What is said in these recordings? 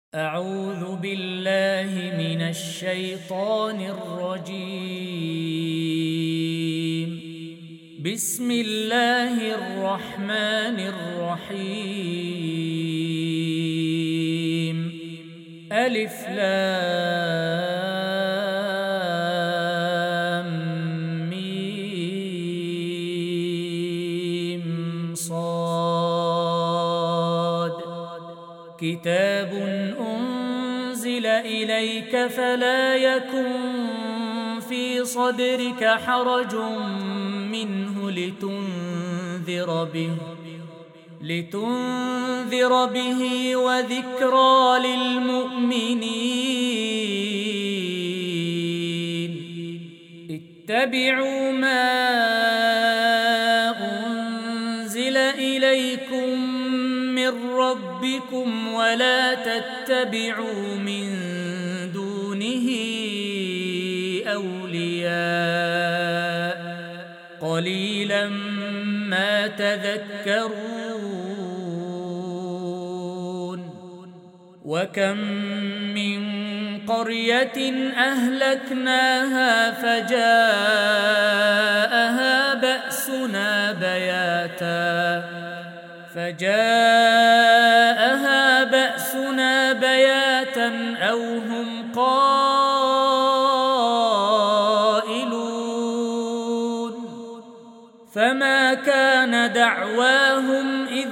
أعوذ بالله من الشيطان الرجيم. بسم الله الرحمن الرحيم. ألف لام ميم صاد. كتاب أنزل إليك فلا يكن في صدرك حرج منه لتنذر به وذكرى للمؤمنين. اتبعوا ما أنزل إليكم من ربكم ولا تتبعوا من دونه أولياء قليلا ما تذكرون. وكم من قرية أهلكناها فجاءها بأسنا بياتا أو هم قائلون. فما كان دعواهم إذ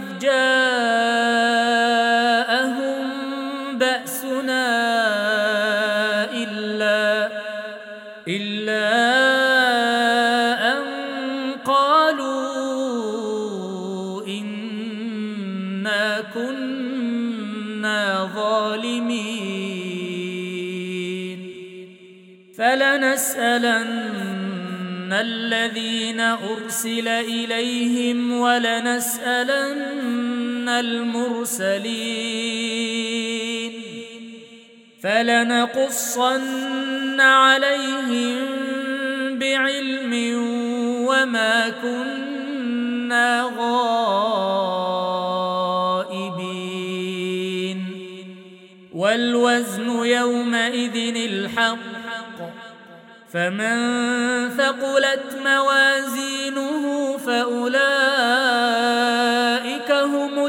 جاءهم بأسنا إلا أن قالوا إنا كنا ظالمين. فلنسألن الذين أرسل إليهم ولنسألن المرسلين. فلنقصن عليهم بعلم وما كنا غائبين. والوزن يومئذ الحق. فمن ثقلت موازينه فأولئك هم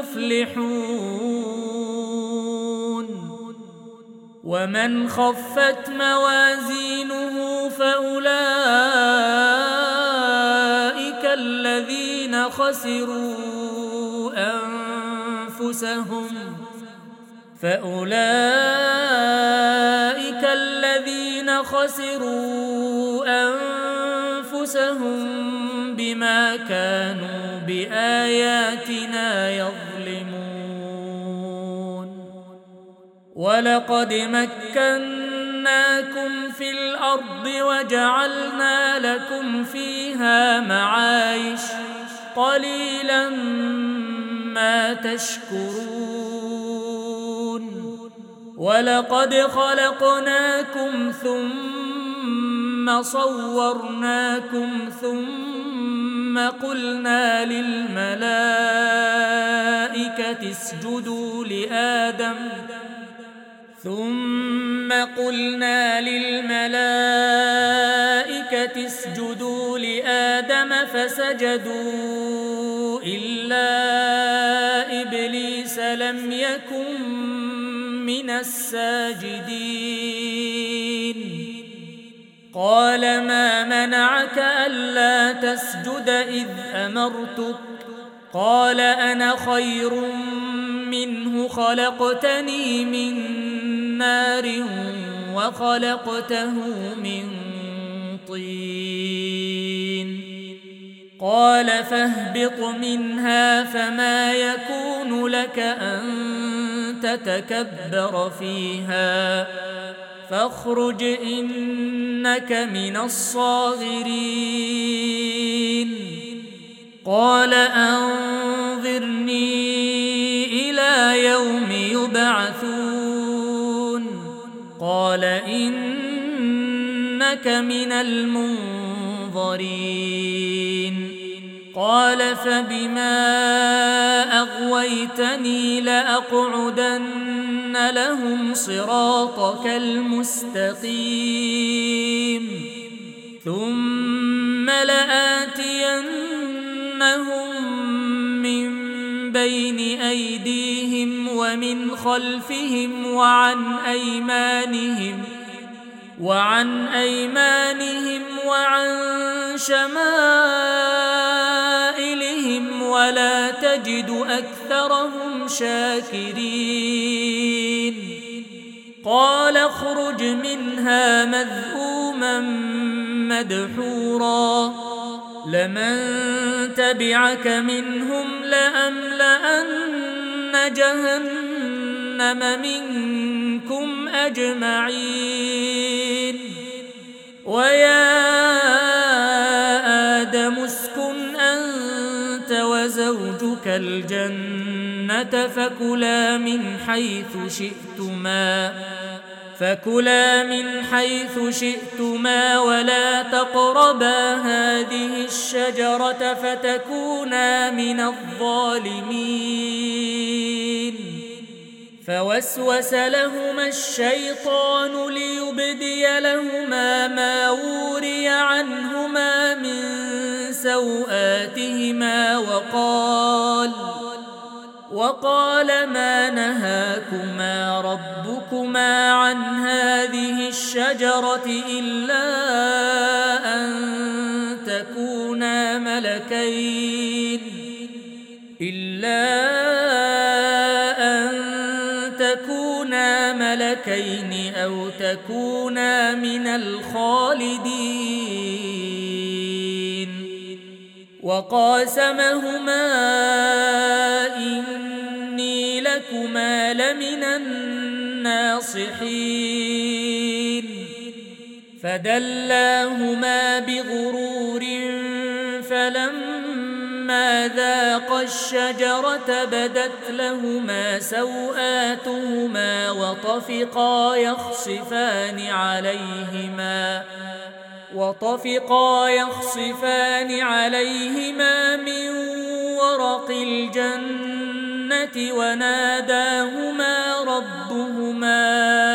المفلحون. ومن خفت موازينه فأولئك الذين خسروا أنفسهم بما كانوا بآياتنا يظلمون. ولقد مكناكم في الأرض وجعلنا لكم فيها معايش قليلا ما تشكرون. ولقد خلقناكم ثم صورناكم ثم قلنا للملائكة اسجدوا لآدم فسجدوا إلا إبليس لم يكن من الساجدين. قال ما منعك ألا تسجد إذ أمرتك؟ قال أنا خير منه خلقتني من نار وخلقته من طين. قال فاهبط منها فما يكون لك أن تتكبر فيها فاخرج إنك من الصاغرين. قال أنظرني إلى يوم يبعثون. قال إنك من المنظرين. قال فبما أغويتني لأقعدن لهم صراطك المستقيم ثم لآتينهم من بين أيديهم ومن خلفهم وعن أيمانهم وعن شمائلهم ولا تجد أكثرهم شاكرين قال اخرج منها مذءوما مدحورا لمن تبعك منهم لأملأن جهنم منكم أجمعين ويا آدم اسكن أنت وزوجك الجنة فكلا من حيث شئتما ولا تقربا هذه الشجرة فتكونا من الظالمين فوسوس لهما الشيطان ليبدي لهما ما وري عنهما من سوآتهما وقال ما نهاكما ربكما عن هذه الشجرة إلا أن تكونا ملكين أو تكونا من الخالدين وقاسمهما إني لكما لمن الناصحين فدلاهما بغرور فلما ذاقا الشجرة بدت لهما سوآتهما وطفقا يخصفان عليهما من ورق الجنة وناداهما ربهما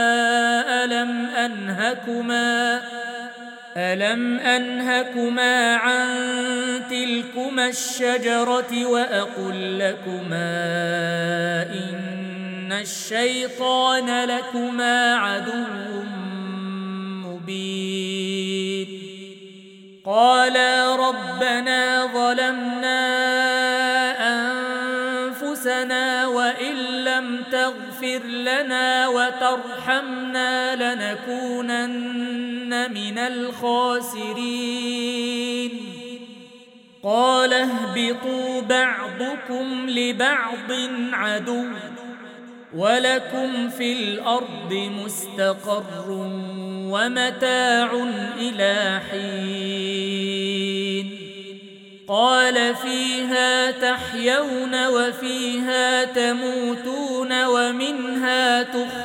ألم أنهكما عن تلكما الشجرة وأقل لكما إن الشيطان لكما عدو مبين قالا ربنا ظلمنا أنفسنا وإن لم تغفر لنا وترحمنا لنكونن من الخاسرين قال اهبطوا بعضكم لبعض عدو ولكم في الأرض مستقر ومتاع إلى حين قال فيها تحيون وفيها تموتون ومنها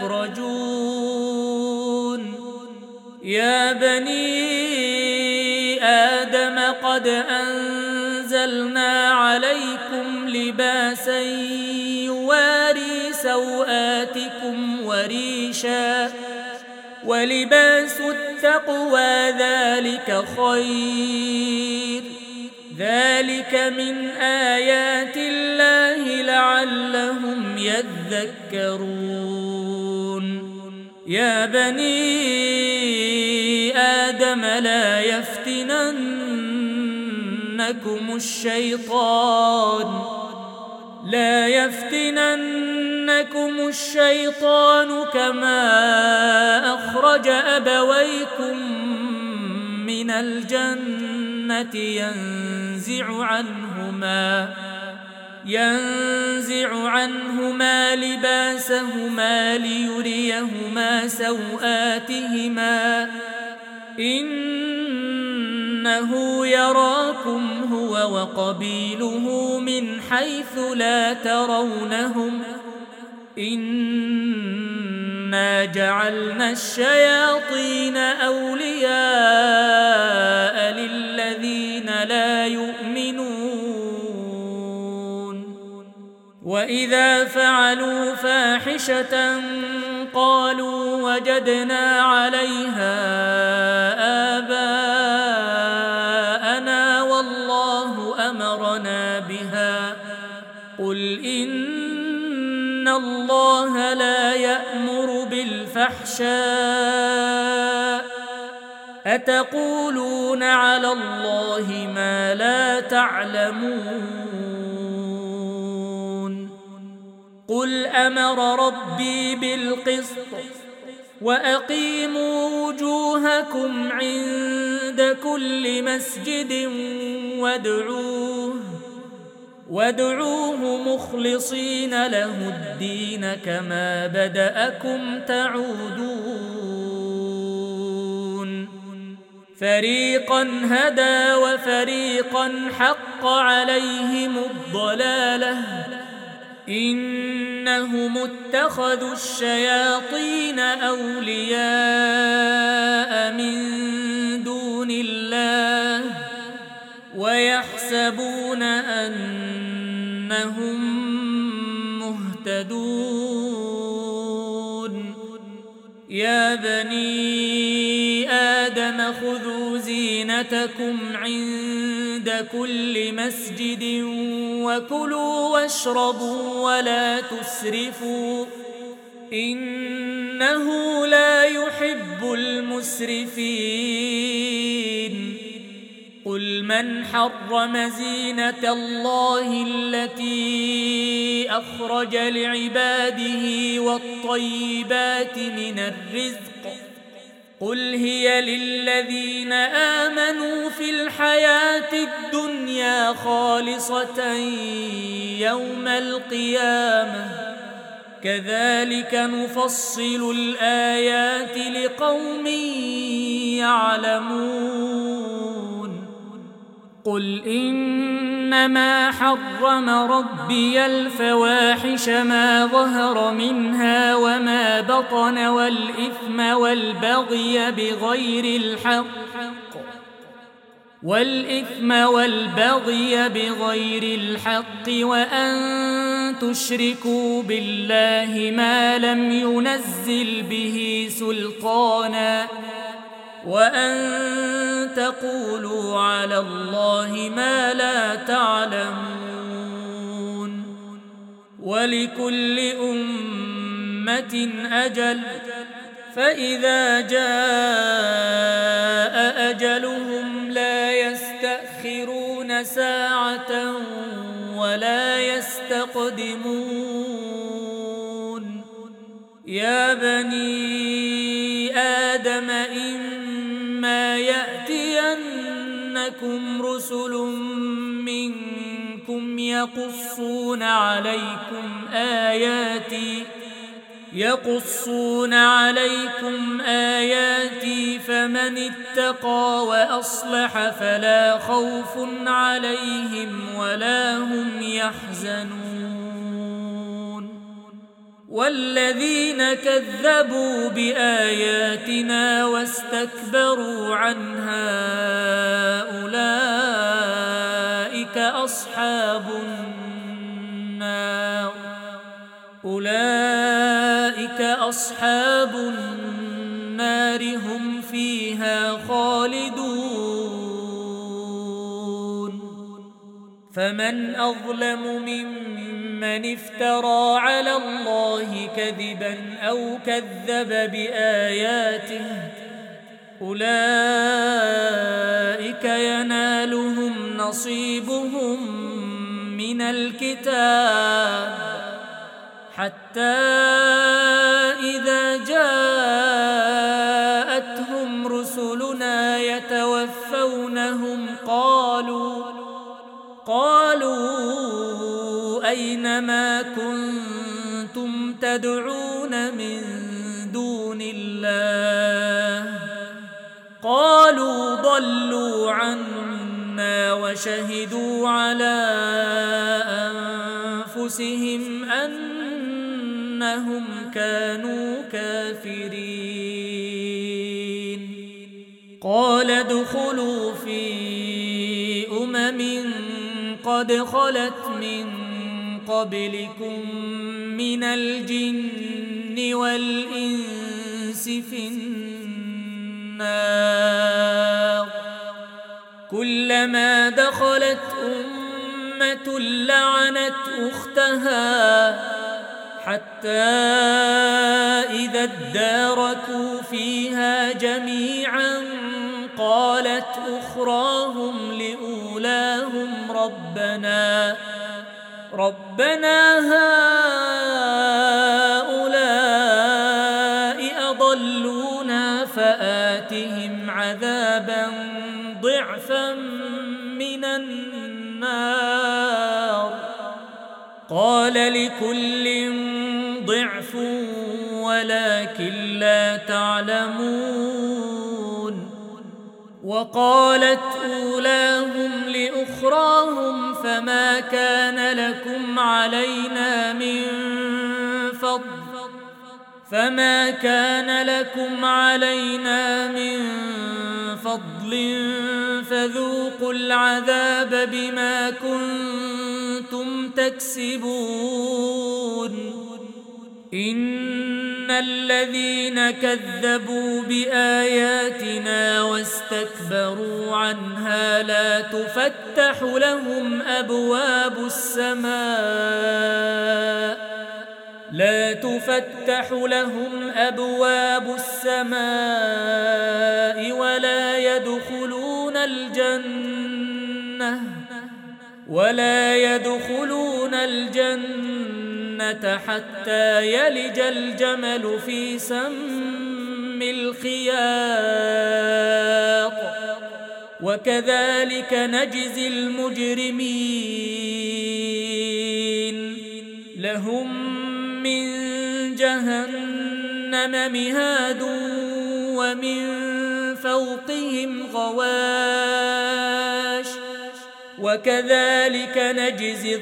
تخرجون يا بني آدم قد أنزلنا عليكم لباسا يواري سوآتكم وريشا ولباس التقوى ذلك خير ذلك من آيات الله لعلهم يذكرون يا بني آدم لا يفتننكم الشيطان كما أخرج أبويكم من الجنة ينزع عنهما لباسهما ليريهما سوآتهما إنه يراكم هو وقبيله من حيث لا ترونهم إنا جعلنا الشياطين أولياء للذين لا يؤمنون وإذا فعلوا فاحشة قالوا وجدنا عليها آباءنا والله أمرنا بها قل إن الله لا يأمر بالفحشاء أتقولون على الله ما لا تعلمون قل أمر ربي بالقسط وأقيموا وجوهكم عند كل مسجد وادعوه مخلصين له الدين كما بدأكم تعودون فريقا هدى وفريقا حق عليهم الضلالة إنهم اتخذوا الشياطين أولياء من دون الله ويحسبون أنهم مهتدون يا بني آدم خذوا زينتكم عند كل مسجد وكلوا واشربوا ولا تسرفوا إنه لا يحب المسرفين قل من حرم زينة الله التي أخرج لعباده والطيبات من الرزق قل هي للذين آمنوا في الحياة الدنيا خالصة يوم القيامة كذلك نفصل الآيات لقوم يعلمون قل إنما حرم ربي الفواحش ما ظهر منها وما بطن والإثم والبغي بغير الحق وأن تشركوا بالله ما لم ينزل به سلطانا وأن تقولوا على الله ما لا تعلمون ولكل أمة أجل فإذا جاء أجلهم لا يستأخرون ساعة ولا يستقدمون يا بني آدم إما يأتينكم رسل منكم يقصون عليكم آياتي فمن اتقى وأصلح فلا خوف عليهم ولا هم يحزنون والذين كذبوا بآياتنا واستكبروا عنها أولئك أصحاب النار هم فيها خالدون فمن أظلم ممن افترى على الله كذبا أو كذب بآياته أولئك ينالهم نصيبهم من الكتاب حتى إذا جاءتهم رسلنا يتوفونهم قالوا أين ما كنتم تدعون من دون الله قالوا ضلوا عنا وشهدوا على أنفسهم أنهم كانوا كافرين قال ادخلوا في أمم قد خلت من قبلكم من الجن والإنس في النار كلما دخلت أمة لعنت أختها حتى إذا اداركوا فيها جميعا قالت أخراهم لأولاهم ربنا هؤلاء أضلونا فآتهم عذابا ضعفا من النار قال لكل ضعف ولكن لا تعلمون وقالت أولاهم لأخراهم فما كان لكم علينا من فضل فذوقوا العذاب بما كنتم تكسبون إن الذين كذبوا بآياتنا واستكبروا عنها لا تفتح لهم أبواب السماء ولا يدخلون الجنة حتى يلج الجمل في سم الخياط وكذلك نجزي المجرمين لهم من جهنم مهاد ومن فوقهم غواش وكذلك نجزي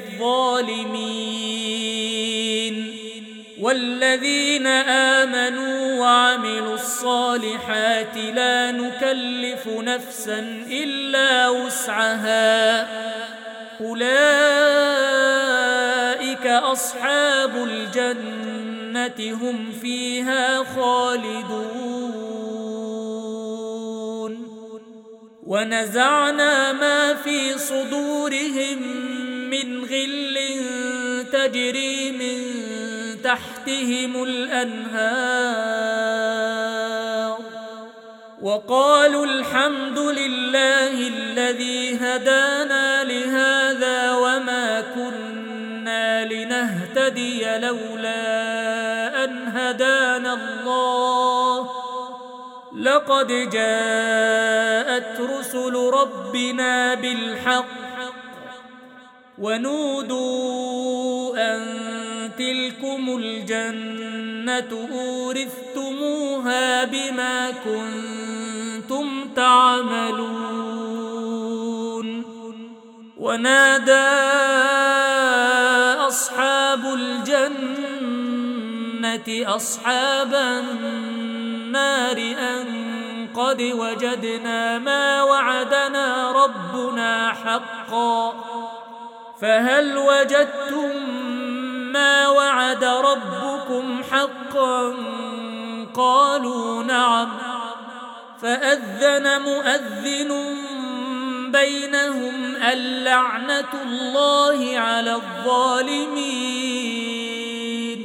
الظالمين والذين آمنوا وعملوا الصالحات لا نكلف نفسا إلا وسعها أولئك أصحاب الجنة هم فيها خالدون ونزعنا ما في صدورهم من غل تجري من تحتهم الأنهار وقالوا الحمد لله الذي هدانا لهذا وما كنا لنهتدي لولا أن هدانا الله لقد جاءت رسل ربنا بالحق ونودوا أن تلكم الجنة أورثتموها بما كنتم تعملون ونادى أصحاب الجنة أصحاب النار أن قد وجدنا ما وعدنا ربنا حقا فهل وجدتم ما وعد ربكم حقا قالوا نعم فأذن مؤذن بينهم اللعنة الله على الظالمين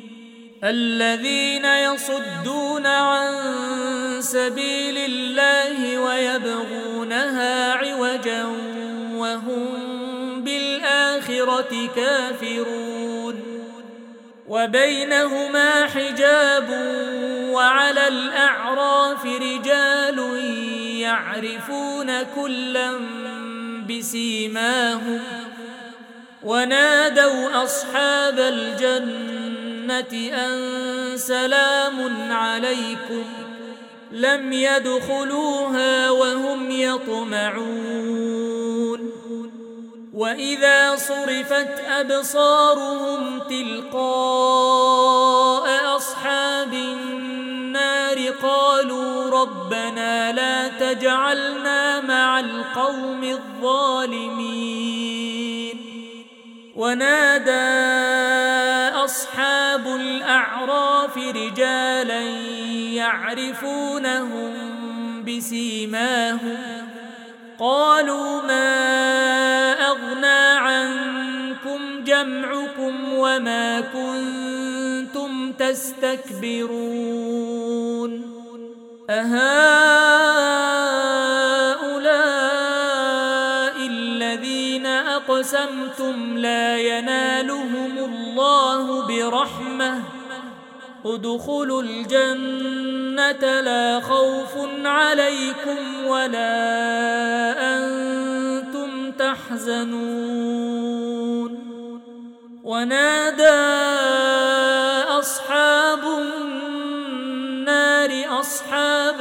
الذين يصدون عن سبيل الله ويبغونها عوجا وهم بالآخرة كافرون وبينهما حجاب وعلى الأعراف رجال يعرفون كلا بسيماهم ونادوا أصحاب الجنة أن سلام عليكم لم يدخلوها وهم يطمعون وإذا صرفت أبصارهم تلقاء أصحاب النار قالوا ربنا لا تجعلنا مع القوم الظالمين ونادى أصحاب الأعراف رجالا يعرفونهم بسيماهم قالوا ما أغنى عنكم جمعكم وما كنتم تستكبرون أهؤلاء الذين أقسمتم لا ينالهم الله برحمة ادخلوا الجنة لا خوف عليكم ولا أنتم تحزنون ونادى أصحاب النار أصحاب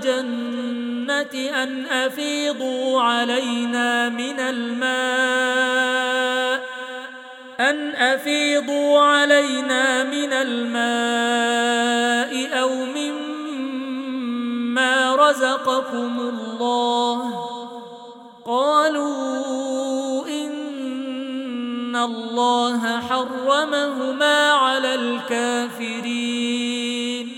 الجنة أن أفيضوا علينا من الماء أو مما رزقكم الله قالوا إن الله حرمهما على الكافرين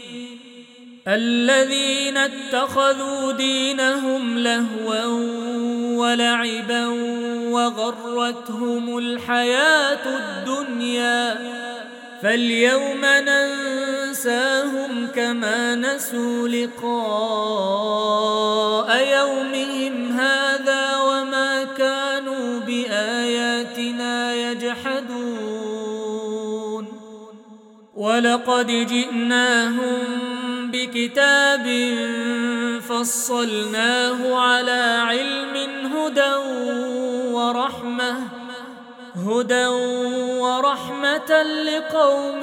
الذين اتخذوا دينهم لهوا ولعبا وغرتهم الحياة الدنيا فاليوم ننساهم كما نسوا لقاء يومهم هذا وما كانوا بآياتنا يجحدون ولقد جئناهم بكتاب فصلناه على علم هدى ورحمة لقوم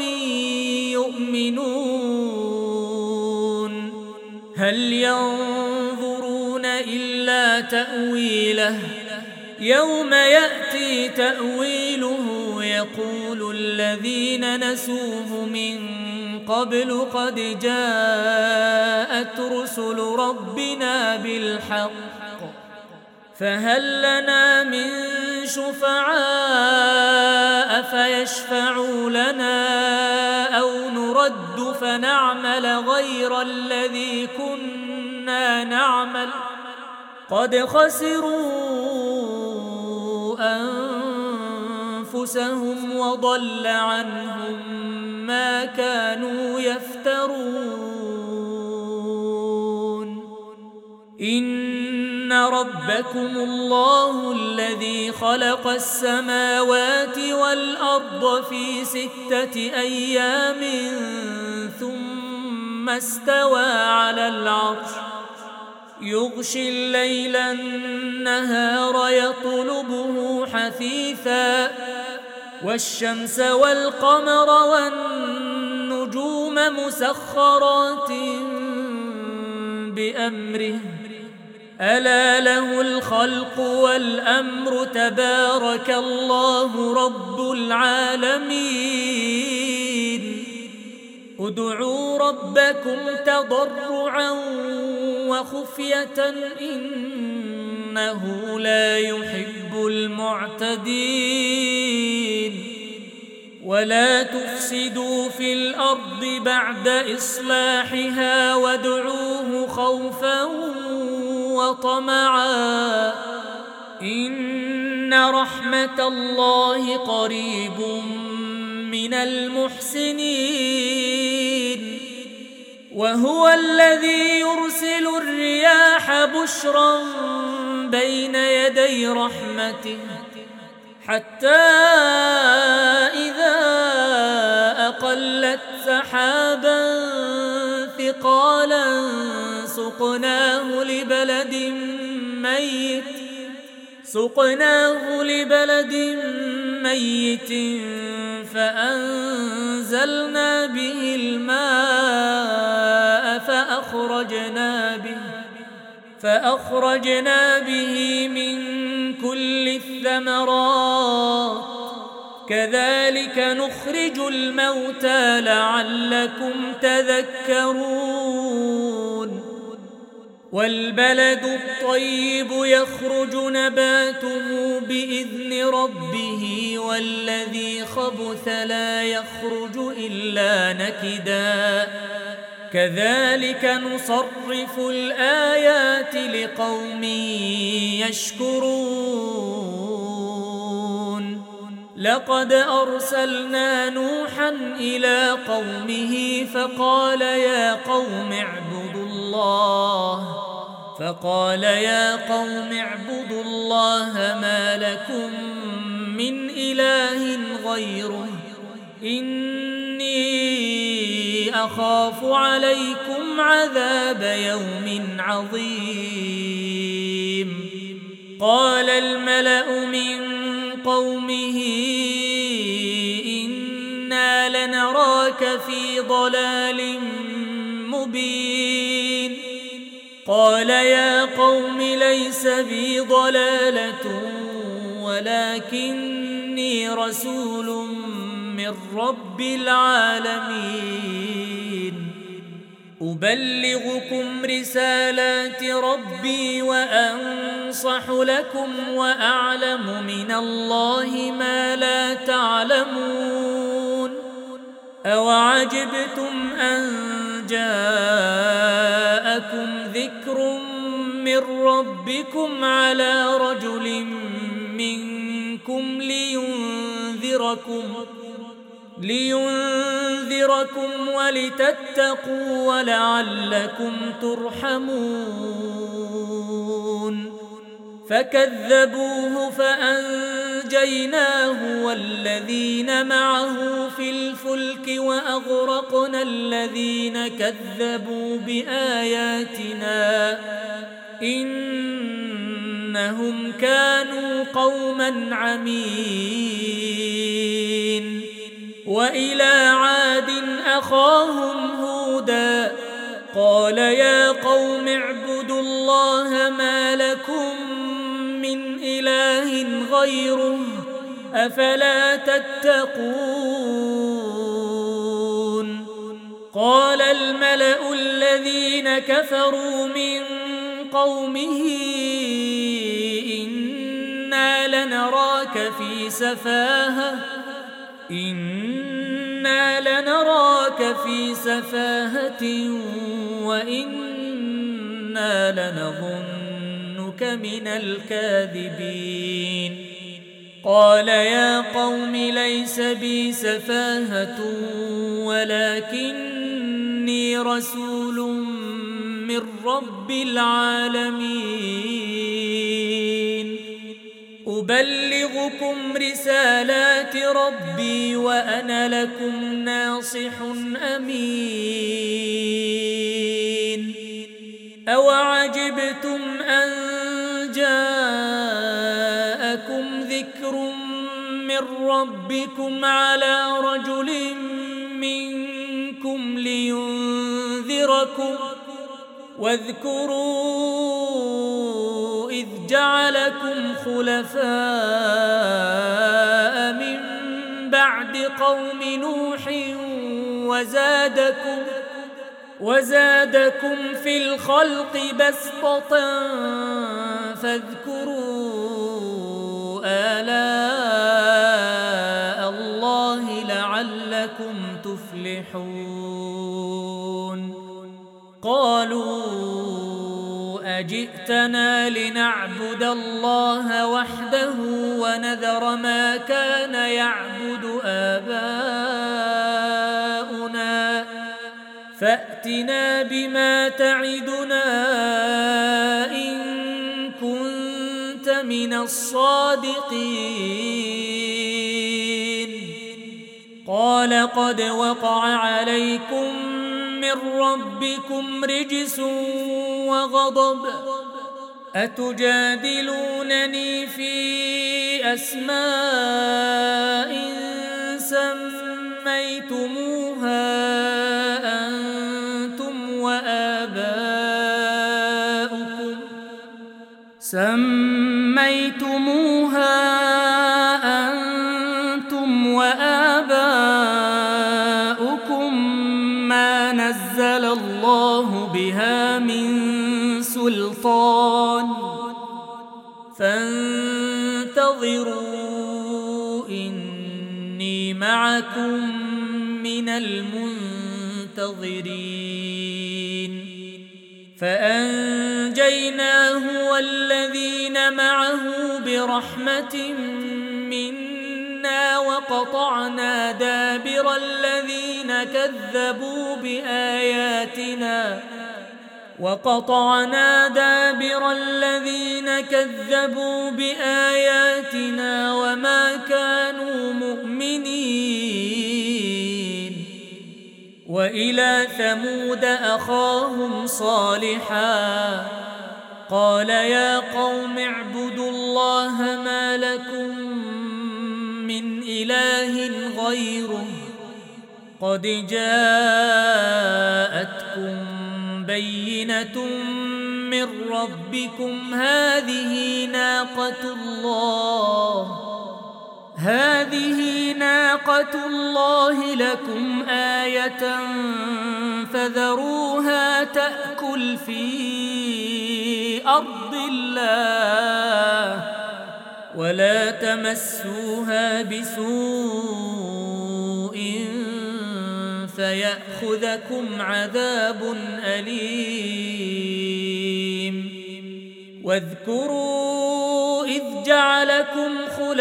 يؤمنون هل ينظرون إلا تأويله يوم يأتي تأويله يقول الذين نسوه من قبل قد جاءت رسل ربنا بالحق فهل لنا من شفعاء فيشفعوا لنا أو نرد فنعمل غير الذي كنا نعمل قد خسروا أنفسهم وضل عنهم ما كانوا يفترون إن ربكم الله الذي خلق السماوات والأرض في 6 أيام ثم استوى على العرش يغشي الليل النهار يطلبه حثيثا والشمس والقمر والنجوم مسخرات بأمره ألا له الخلق والأمر تبارك الله رب العالمين ادعوا ربكم تضرعا وخفية إنه لا يحب المعتدين ولا تفسدوا في الأرض بعد إصلاحها وادعوه خوفا وطمعا إن رحمة الله قريب من المحسنين وهو الذي يرسل الرياح بشرا بين يدي رحمته حتى إذا أقلت سحابا ثقالا سقناه لبلد ميت فأنزلنا به الماء فأخرجنا به من كل الثمرات كذلك نخرج الموتى لعلكم تذكرون والبلد الطيب يخرج نباته بإذن ربه والذي خبث لا يخرج إلا نكدا كذلك نصرف الآيات لقوم يشكرون لقد أرسلنا نوحا إلى قومه فقال يا قوم اعبدوا الله ما لكم من إله غيره إني أخاف عليكم عذاب يوم عظيم قال الملأ من قومه إنا لنراك في ضلال مبين قال يا قوم ليس بي ضلالة ولكني رسول من رب العالمين أبلغكم رسالات ربي وأنصح لكم وأعلم من الله ما لا تعلمون أوعجبتم أن جاءكم ذكر من ربكم على رجل منكم لينذركم ولتتقوا ولعلكم ترحمون فكذبوه فأنجيناه والذين معه في الفلك وأغرقنا الذين كذبوا بآياتنا إنهم كانوا قوما عمين وإلى عاد أخاهم هودا قال يا قوم اعبدوا الله ما لكم من إله غيره أفلا تتقون قال الملأ الذين كفروا من قومه إنا لنراك في سفاهة وإنا لنظنك من الكاذبين قال يا قوم ليس بي سفاهة ولكني رسول من رب العالمين أبلغكم رسالات ربي وأنا لكم ناصح أمين أوعجبتم أن جاءكم ذكر من ربكم على رجل منكم لينذركم واذكروا إذ جعلكم خلفاء من بعد قوم نوح وزادكم في الخلق بسطة فاذكروا آلاء الله لعلكم تفلحون قالوا أجئتنا لنعبد الله وحده ونذر ما كان يعبد آباؤنا فأتنا بما تعدنا إن كنت من الصادقين قال قد وقع عليكم من ربكم رجس وغضب أتجادلونني في أسماء سميتموها أنتم وآباؤكم ما نزل أنزل الله بها من سلطان فانتظروا إني معكم من المنتظرين فأنجيناه والذين معه برحمة منا وقطعنا دابر الذين كذبوا بآياتنا وما كانوا مؤمنين وإلى ثمود أخاهم صالحا قال يا قوم اعبدوا الله ما لكم من إله غيره قد جاءتكم بينة من ربكم هذه ناقة الله لكم آية فذروها تأكل في أرض الله ولا تمسوها بسوء فيأخذكم عذاب أليم واذكروا إذ جعلكم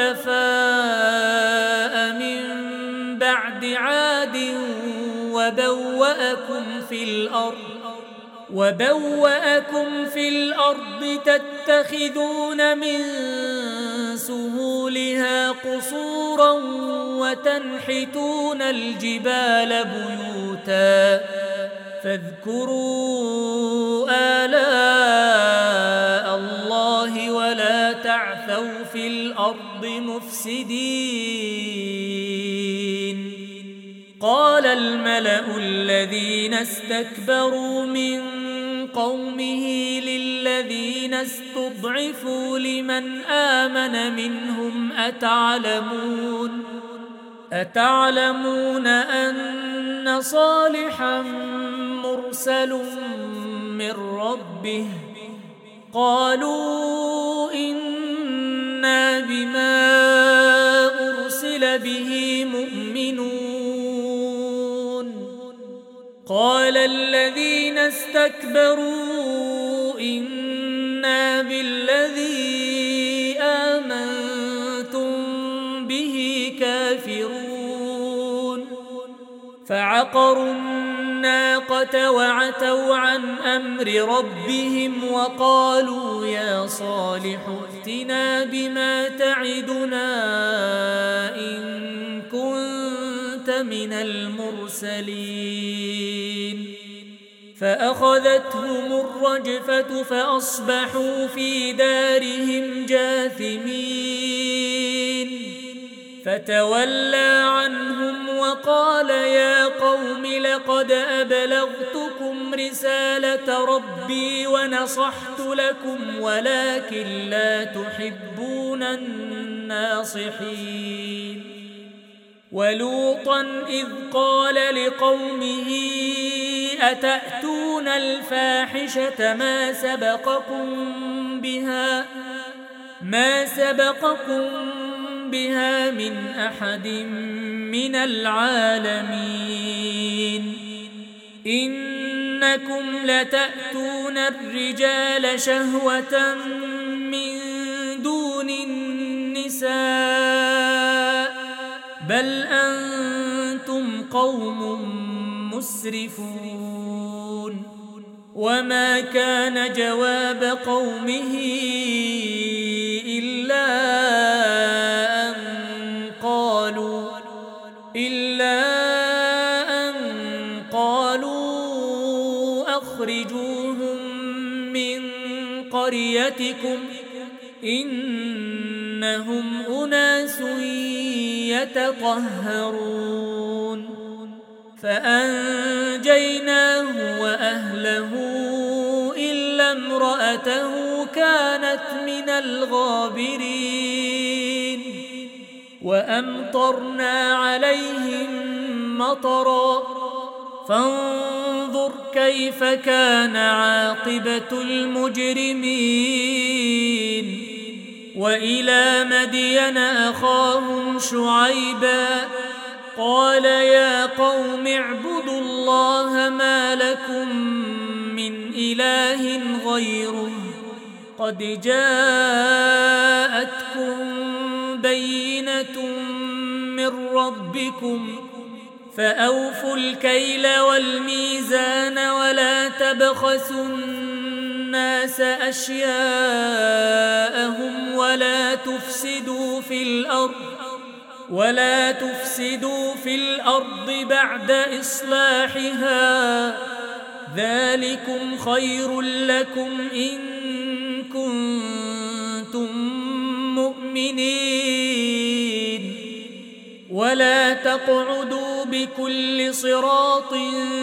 خلفاء من بعد عاد وبوأكم في الأرض تتخذون من سهولها قصورا وتنحتون الجبال بيوتا فاذكروا آلاء الله ولا تعثوا في الأرض مفسدين قال الملأ الذين استكبروا من قومه للذين استضعفوا لمن آمن منهم أتعلمون أن صالحا مرسل من ربه قالوا إنا بما أرسل به مؤمنون قال الذين استكبروا إنا بالذي آمنتم به كافرون فعقروا الناقة وعتوا عن أمر ربهم وقالوا يا صالح ائتنا بما تعدنا إن كنت من المرسلين فأخذتهم الرجفة فأصبحوا في دارهم جاثمين فتولى عنهم وقال يا قوم لقد أبلغتكم رسالة ربي ونصحت لكم ولكن لا تحبون الناصحين ولوطا إذ قال لقومه أتأتون الفاحشة ما سبقكم بها من أحد من العالمين إنكم لتأتون الرجال شهوة من دون النساء بل أنتم قوم مسرفون وما كان جواب قومه إلا أن قالوا أخرجوهم من قريتكم إنهم أناس يتطهرون فأنجيناه وأهله إلا امرأته كانت من الغابرين وأمطرنا عليهم مطرا فانظر كيف كان عاقبة المجرمين. وإلى مدين أخاهم شعيبا قال يا قوم اعبدوا الله ما لكم من إله غيره قد جاءتكم بينة من ربكم فأوفوا الكيل والميزان ولا تبخسوا الناس أشياءهم ولا تفسدوا في الأرض بعد إصلاحها ذلكم خير لكم إن كنتم مؤمنين. ولا تقعدوا بكل صراط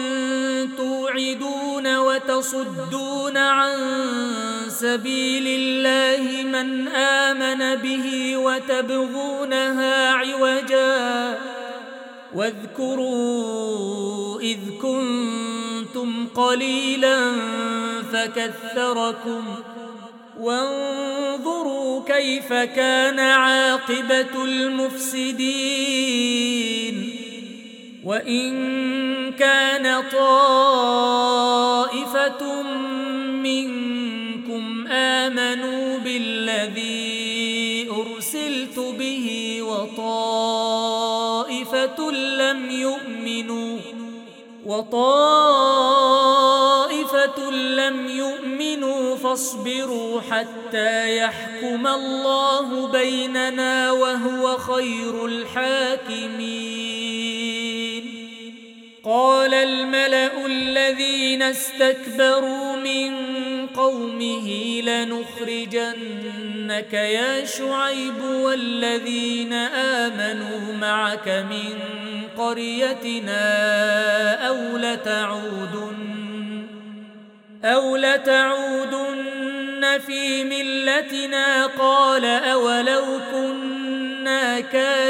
توعدون وتصدون عن سبيل الله من آمن به وتبغونها عوجا واذكروا إذ كنتم قليلا فكثركم وانظروا كيف كان عاقبة المفسدين. وإن كان طائفة منكم آمنوا بالذي أرسلت به وطائفة لم يؤمنوا فاصبروا حتى يحكم الله بيننا وهو خير الحاكمين. قال الملأ الذين استكبروا من قومه لنخرجنك يا شعيب والذين آمنوا معك من قريتنا أو لتعودن في ملتنا قال أولو كنا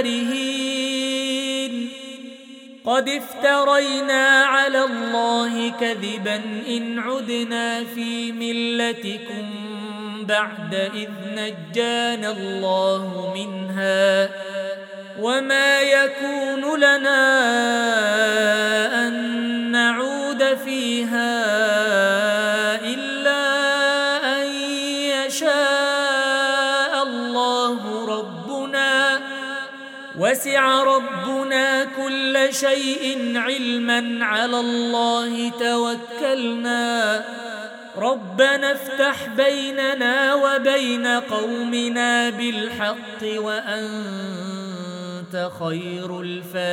كارهين قد افترينا على الله كذبا إن عدنا في ملتكم بعد إذ نجانا الله منها وما يكون لنا أن نعود فيها إلا أن يشاء الله ربنا وسع ربنا كل شيء علما على الله توكلنا ربنا افتح بيننا وبين قومنا بالحق وأنت خير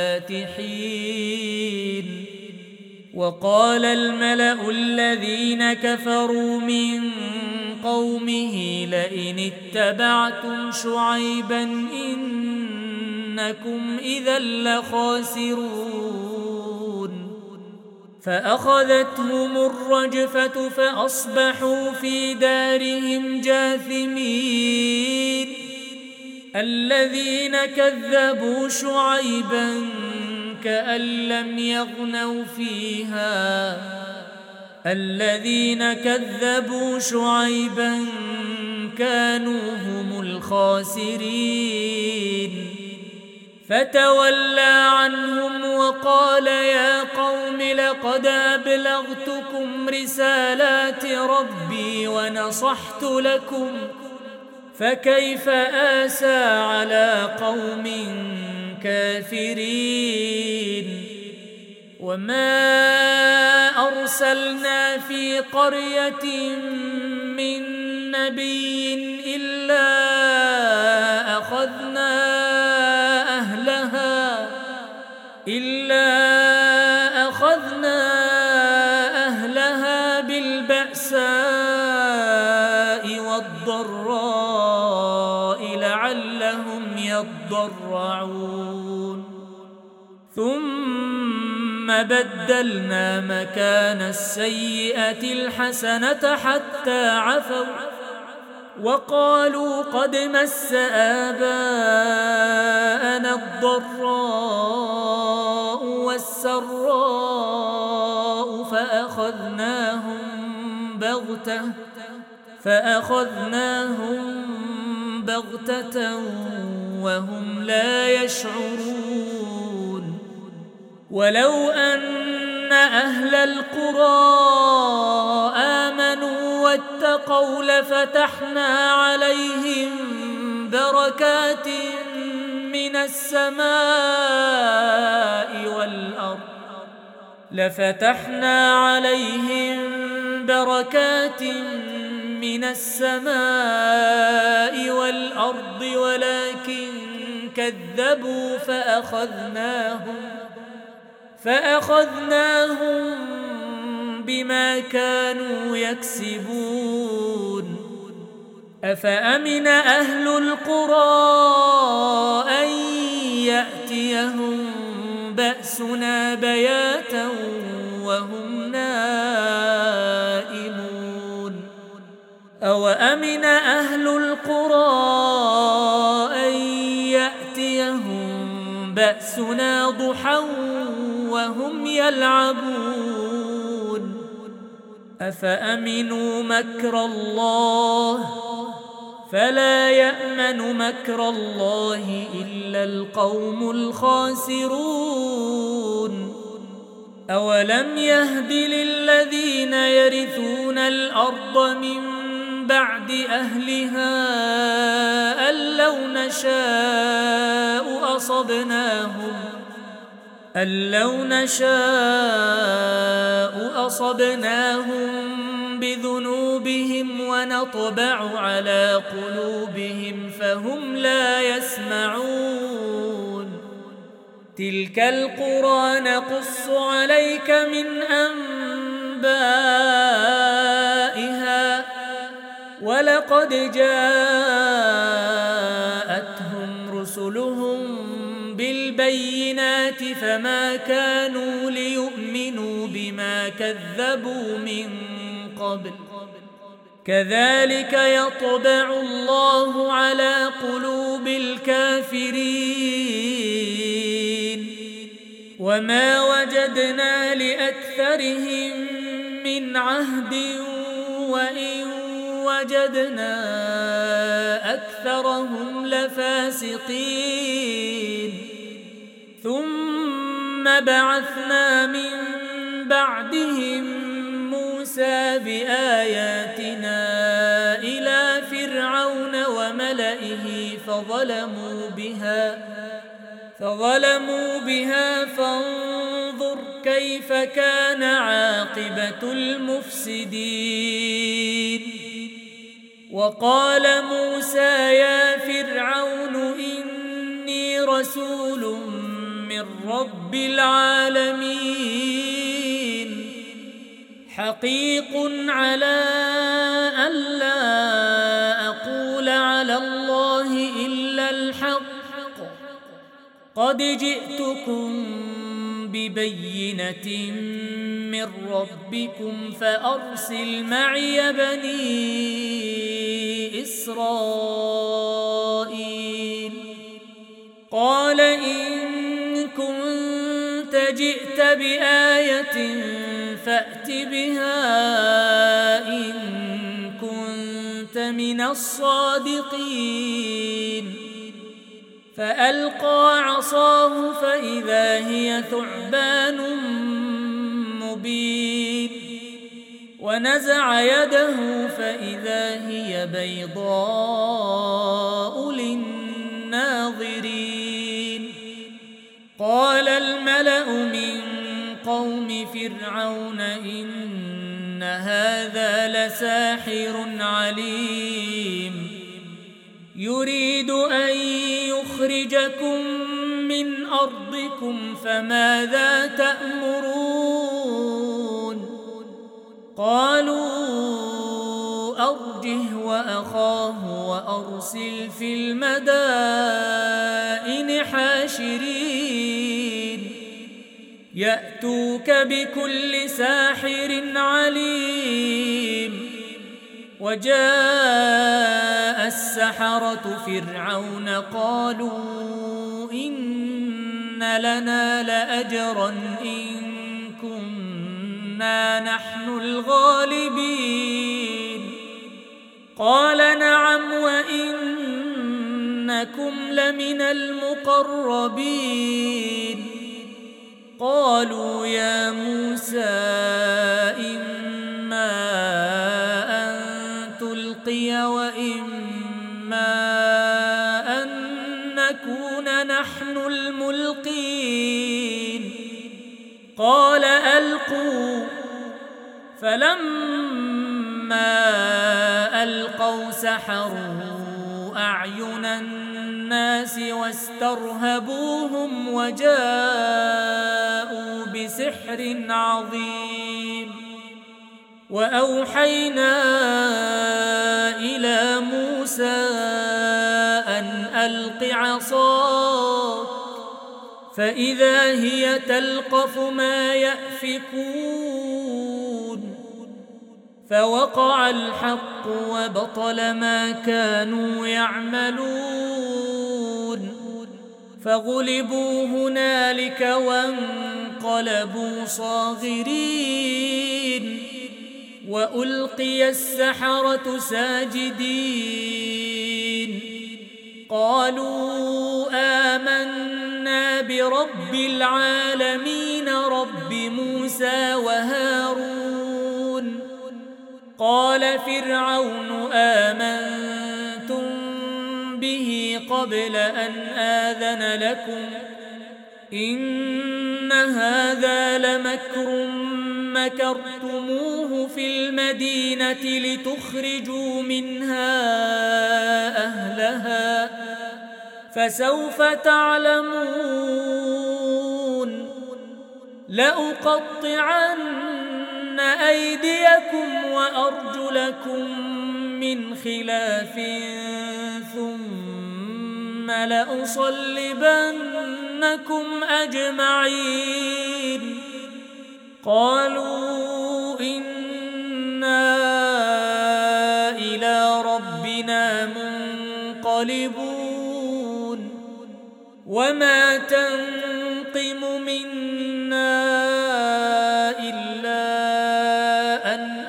الفاتحين. وقال الملأ الذين كفروا من قومه لئن اتبعتم شعيبا إنكم إذا لخاسرون. فأخذتهم الرجفة فأصبحوا في دارهم جاثمين. الذين كذبوا شعيبا كأن لم يغنوا فيها الذين كذبوا شعيبا كانوا هم الخاسرين. فتولى عنهم وقال يا قوم لقد أبلغتكم رسالات ربي ونصحت لكم فكيف آسى على قوم كافرين. وما أرسلنا في قرية من نبي إلا أخذنا أهلها بالبأساء والضراء لعلهم يضرعون. ثم بدلنا مكان السيئة الحسنة حتى عفوا وقالوا قد مس آباءنا الضراء والسراء فأخذناهم بغتة وهم لا يشعرون ولو أن أهل القرى آمنوا واتقوا لفتحنا عليهم بركات من السماء والأرض ولكن كذبوا فأخذناهم بما كانوا يكسبون أفأمن أهل القرى أن يأتيهم بأسنا بياتا وهم نائمون أوأمن أهل القرى أن يأتيهم بأسنا ضحى وهم يلعبون أفأمنوا مكر الله فلا يأمن مكر الله إلا القوم الخاسرون أولم يهد للذين يرثون الأرض من بعد أهلها أن لو نشاء أصبناهم بذنوبهم ونطبع على قلوبهم فهم لا يسمعون تلك القرى نقص عليك من أنبائها ولقد جاءتهم رسلهم بالبينات فما كانوا ليؤمنوا بما كذبوا من قبل كذلك يطبع الله على قلوب الكافرين وما وجدنا لأكثرهم من عهد وإن وجدنا أكثرهم لفاسقين ثم بعثنا من بعدهم موسى بآياتنا إلى فرعون وملئه فظلموا بها فانظر كيف كان عاقبة المفسدين وقال موسى يا فرعون إني رسول من رب العالمين حقيق على ألا أقول على الله إلا الحق قد جئتكم ببينة من ربكم فأرسل معي بني إسرائيل قال إن كنت جئت بآية فأت بها إن كنت من الصادقين فألقى عصاه فإذا هي ثعبان مبين ونزع يده فإذا هي بيضاء للناظرين قال الملأ من قوم فرعون إن هذا لساحر عليم يريد أن يخرجكم من أرضكم فماذا تأمرون قالوا أرجه وأخاه وأرسل في المدائن حاشرين يأتوك بكل ساحر عليم وجاء السحرة فرعون قالوا إن لنا لأجرا إن كنا نحن الغالبين قال نعم وإنكم لمن المقربين قالوا يا موسى إما أن تلقي وإما أن نكون نحن الملقين قال ألقوا فلما ألقوا سحروا أعين الناس واسترهبوهم وجاءوا بسحر عظيم وأوحينا إلى موسى أن ألق عصاك فإذا هي تلقف ما يأفكون فوقع الحق وبطل ما كانوا يعملون فغلبوا هنالك وانقلبوا صاغرين وألقي السحرة ساجدين قالوا آمنا برب العالمين رب موسى وهارون قال فرعون آمنتم به قبل أن آذن لكم إن هذا لمكر مكرتموه في المدينة لتخرجوا منها أهلها فسوف تعلمون لأقطعن أيديكم وأرجلكم من خلاف ثم لأصلبنكم أجمعين قالوا إنا إلى ربنا منقلبون وما تنقم منا إلا أن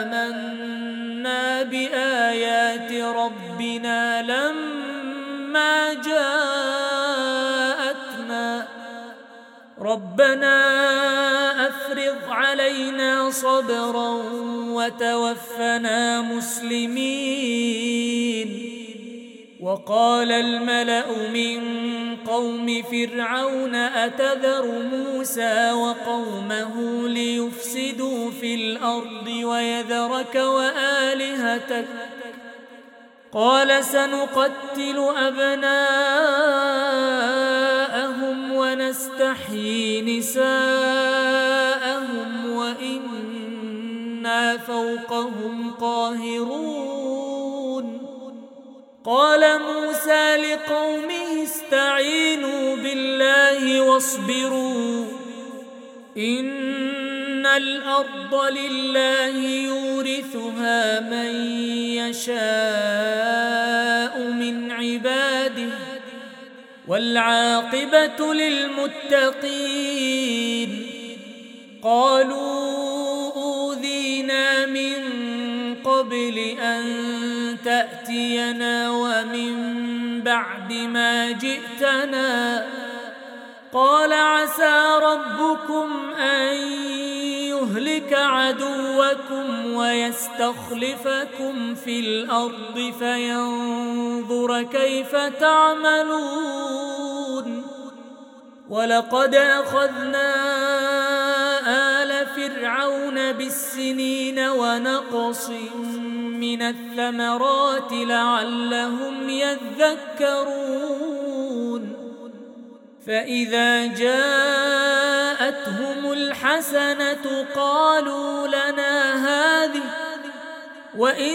آمنا بآيات ربنا لما جاءتنا ربنا أفرغ علينا صبرا وتوفنا مسلمين وقال الملأ من قوم فرعون أتذر موسى وقومه ليفسدوا في الأرض ويذرك وآلهتك قال سنقتل أبناءهم ونستحيي نساءهم وإنا فوقهم قاهرون قال موسى لقومه استعينوا بالله واصبروا إن الأرض لله يورثها من يشاء من عباده والعاقبة للمتقين قالوا أوذينا من قبل أن تأتينا ومن بعد ما جئتنا قال عسى ربكم أن يهلك عدوكم ويستخلفكم في الأرض فينظر كيف تعملون ولقد أخذنا آل فرعون بالسنين ونقص من الثمرات لعلهم يذكرون فإذا جاءتهم الحسنة قالوا لنا هذه وإن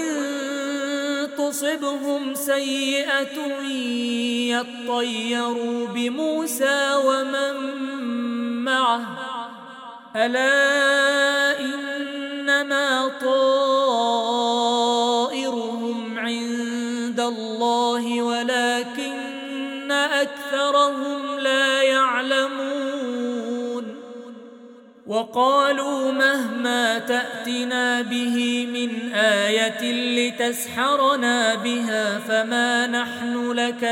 تصبهم سيئة يطيروا بموسى ومن معه ألا إنما طائرهم عند الله ولكن أكثر أكثرهم لا يعلمون وقالوا مهما تأتنا به من آية لتسحرنا بها فما نحن لك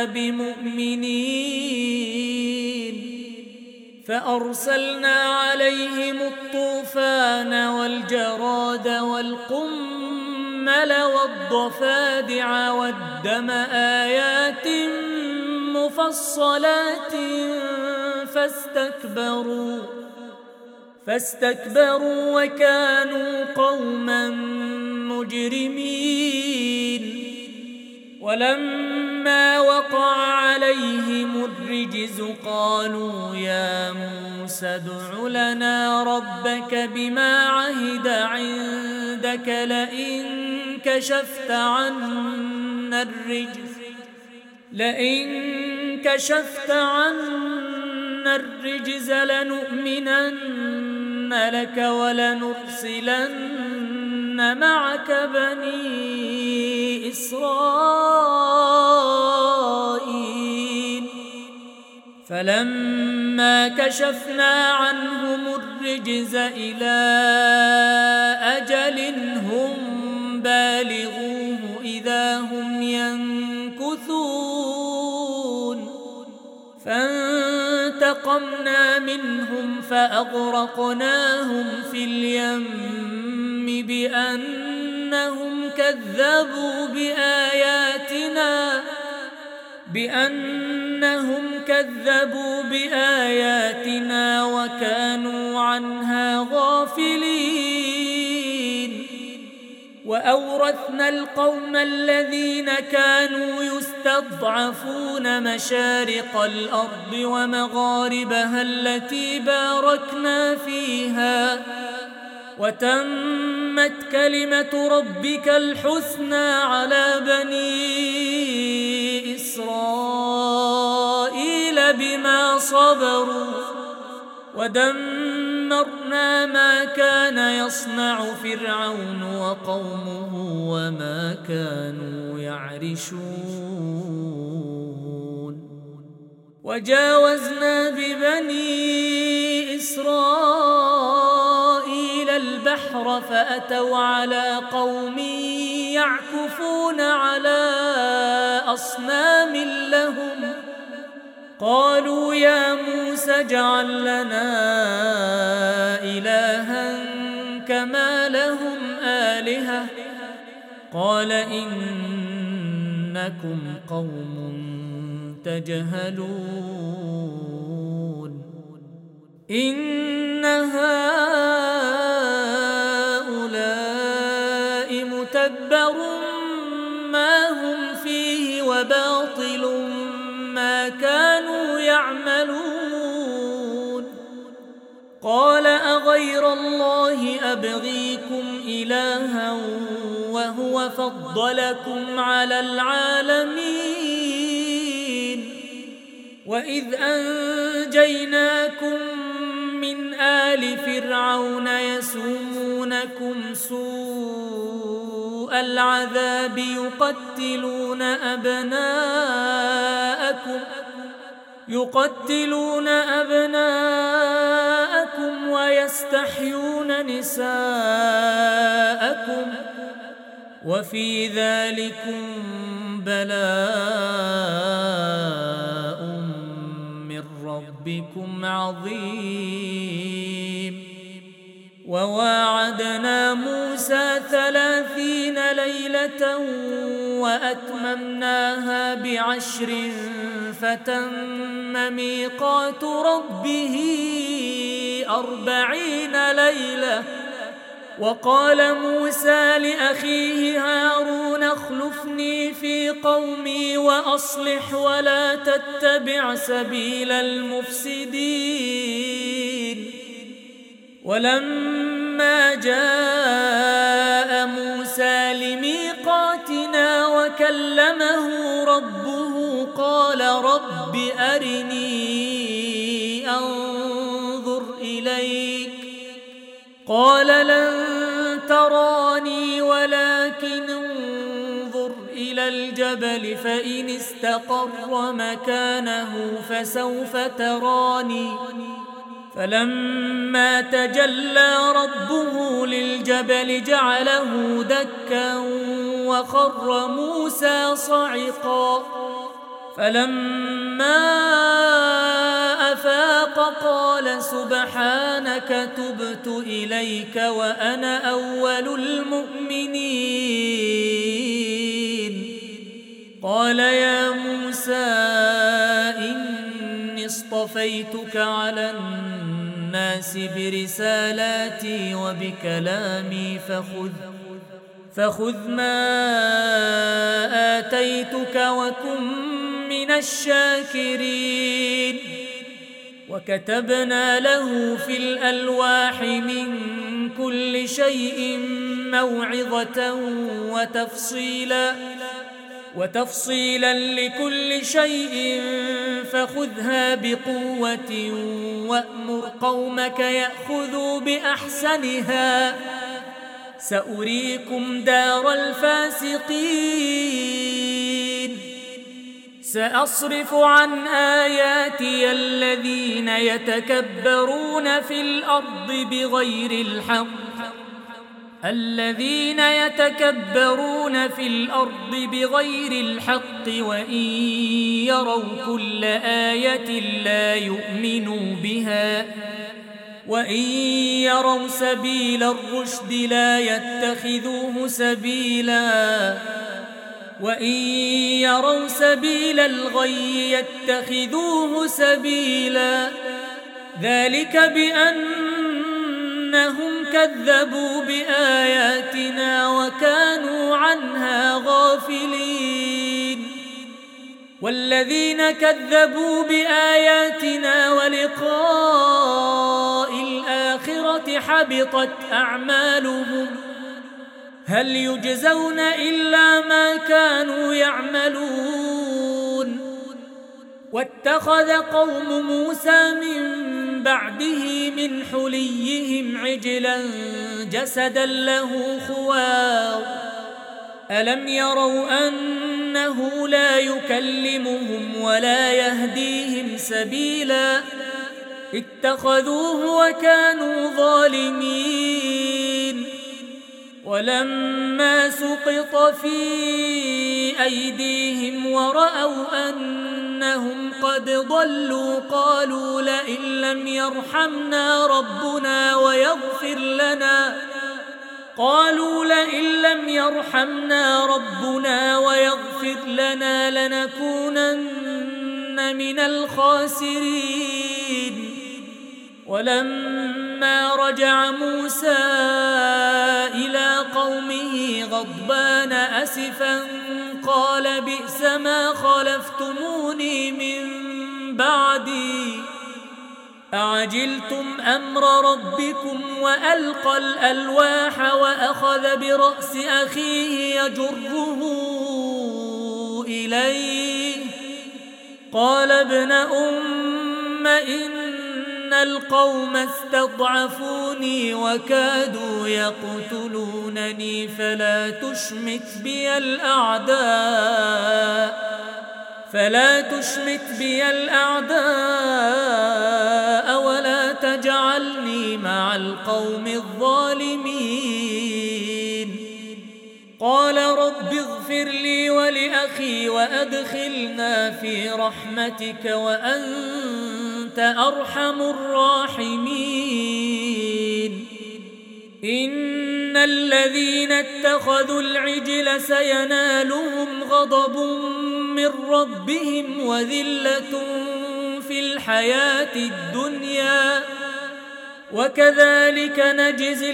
بمؤمنين فأرسلنا عليهم الطوفان والجراد والقمل والضفادع والدم آيات مفصلات فاستكبروا وكانوا قوما مجرمين ولما وقع عليهم الرجز قالوا يا موسى ادع لنا ربك بما عهد عندك لئن كشفت عنا الرجز لنؤمنن لك ولنرسلن معك بني إسرائيل فلما كشفنا عنهم الرجز إلى أجل هم بالغوه إذا هم ينكثون فانتقمنا منهم فأغرقناهم في اليم بأنهم كذبوا بآياتنا وكانوا عنها غافلين وأورثنا القوم الذين كانوا يستضعفون مشارق الأرض ومغاربها التي باركنا فيها وتمت كلمة ربك الحسنى على بني إسرائيل بما صبروا ودمرنا ما كان يصنع فرعون وقومه وما كانوا يعرشون وجاوزنا ببني إسرائيل البحر فأتوا على قوم يعكفون على أصنام لهم قالوا يا موسى اجعل لنا إلها كما لهم آلهة قال إنكم قوم تجهلون إن هؤلاء متبر ما هم فيه وباطل ما كانوا يعملون قال أغير الله أبغيكم إلها وهو فضلكم على العالمين وإذ أنجيناكم من آل فرعون يسومونكم سوء العذاب يقتلون أبناءكم ويستحيون نساءكم وفي ذلكم بلاء من ربكم عظيم وواعدنا موسى 30 ليلة وأتممناها ب10 فتم ميقات ربه 40 ليلة وقال موسى لأخيه هارون اخلفني في قومي وأصلح ولا تتبع سبيل المفسدين ولما جاء موسى لميقاتنا وكلمه ربه قال رب أرني أنظر إليك قال لن تراني ولكن انظر إلى إلى الجبل فإن استقر مكانه فسوف تراني فلما تجلى ربه للجبل جعله دكا وخر موسى صعقا فلما أفاق قال سبحانك تبت إليك وأنا أول المؤمنين قال يا موسى إني اصطفيتك على الناس برسالاتي وبكلامي فخذ ما آتيتك وكن من الشاكرين وكتبنا له في الألواح من كل شيء موعظة وتفصيلا لكل شيء فخذها بقوة وأمر قومك يأخذوا بأحسنها سأريكم دار الفاسقين سأصرف عن آياتي الذين يتكبرون في الأرض بغير الحق وإن يروا كل آية لا يؤمنوا بها وإن يروا سبيل الرشد لا يتخذوه سبيلا وإن يروا سبيل الغي يتخذوه سبيلا ذلك بأنهم كذبوا بآياتنا وكانوا عنها غافلين والذين كذبوا بآياتنا ولقاء الآخرة حبطت أعمالهم هل يجزون إلا ما كانوا يعملون واتخذ قوم موسى من بعده من حليهم عجلا جسدا له خوار ألم يروا أنه لا يكلمهم ولا يهديهم سبيلا اتخذوه وكانوا ظالمين ولما سقط في أيديهم ورأوا أنهم قد ضلوا قالوا لئن لم يرحمنا ربنا ويغفر لنا لنكونن من الخاسرين ولما رجع موسى إلى قومه غضبان أسفا قال بئس ما خلفتموني من بعدي أعجلتم أمر ربكم وألقى الألواح وأخذ برأس أخيه يجره إليه قال ابن أم إن القوم استضعفوني وكادوا يقتلونني فلا تشمت بي الأعداء ولا تجعلني مع القوم الظالمين قال رب اغفر لي ولأخي وأدخلنا في رحمتك وأنت أرحم الراحمين إن الذين اتخذوا العجل سينالهم غضب من ربهم وذلة في الحياة الدنيا وكذلك نجزي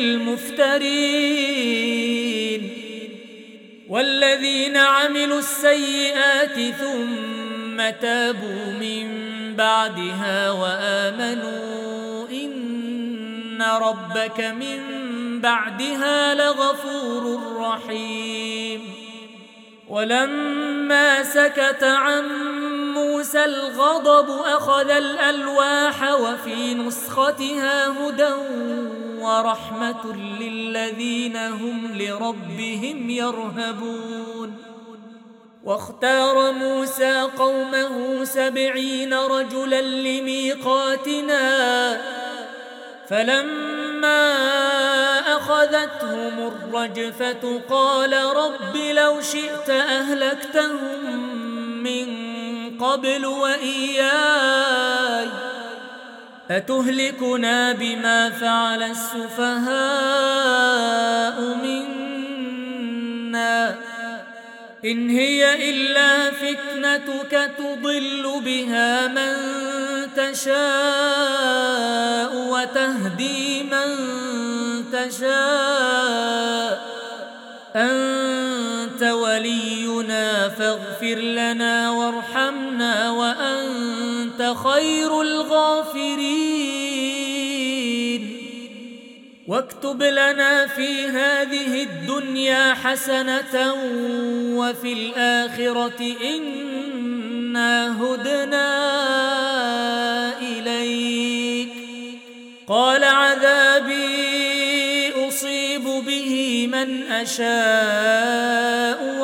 المفترين والذين عملوا السيئات ثم تابوا من بعدها وآمنوا إن ربك من بعدها لغفور رحيم ولما سكت عن موسى الغضب أخذ الألواح وفي نسختها هدى ورحمة للذين هم لربهم يرهبون واختار موسى قومه 70 رجلا لميقاتنا فلما أخذتهم الرجفة قال رب لو شئت أهلكتهم من قبل وإياي أتهلكنا بما فعل السفهاء منا إن هي إلا فتنتك تضل بها من تشاء وتهدي من تشاء أنت ولينا فاغفر لنا وارحمنا وأنت خير الغافرين واكتب لنا في هذه الدنيا حسنة وفي الآخرة إنا هدنا إليك قال عذابي أصيب به من أشاء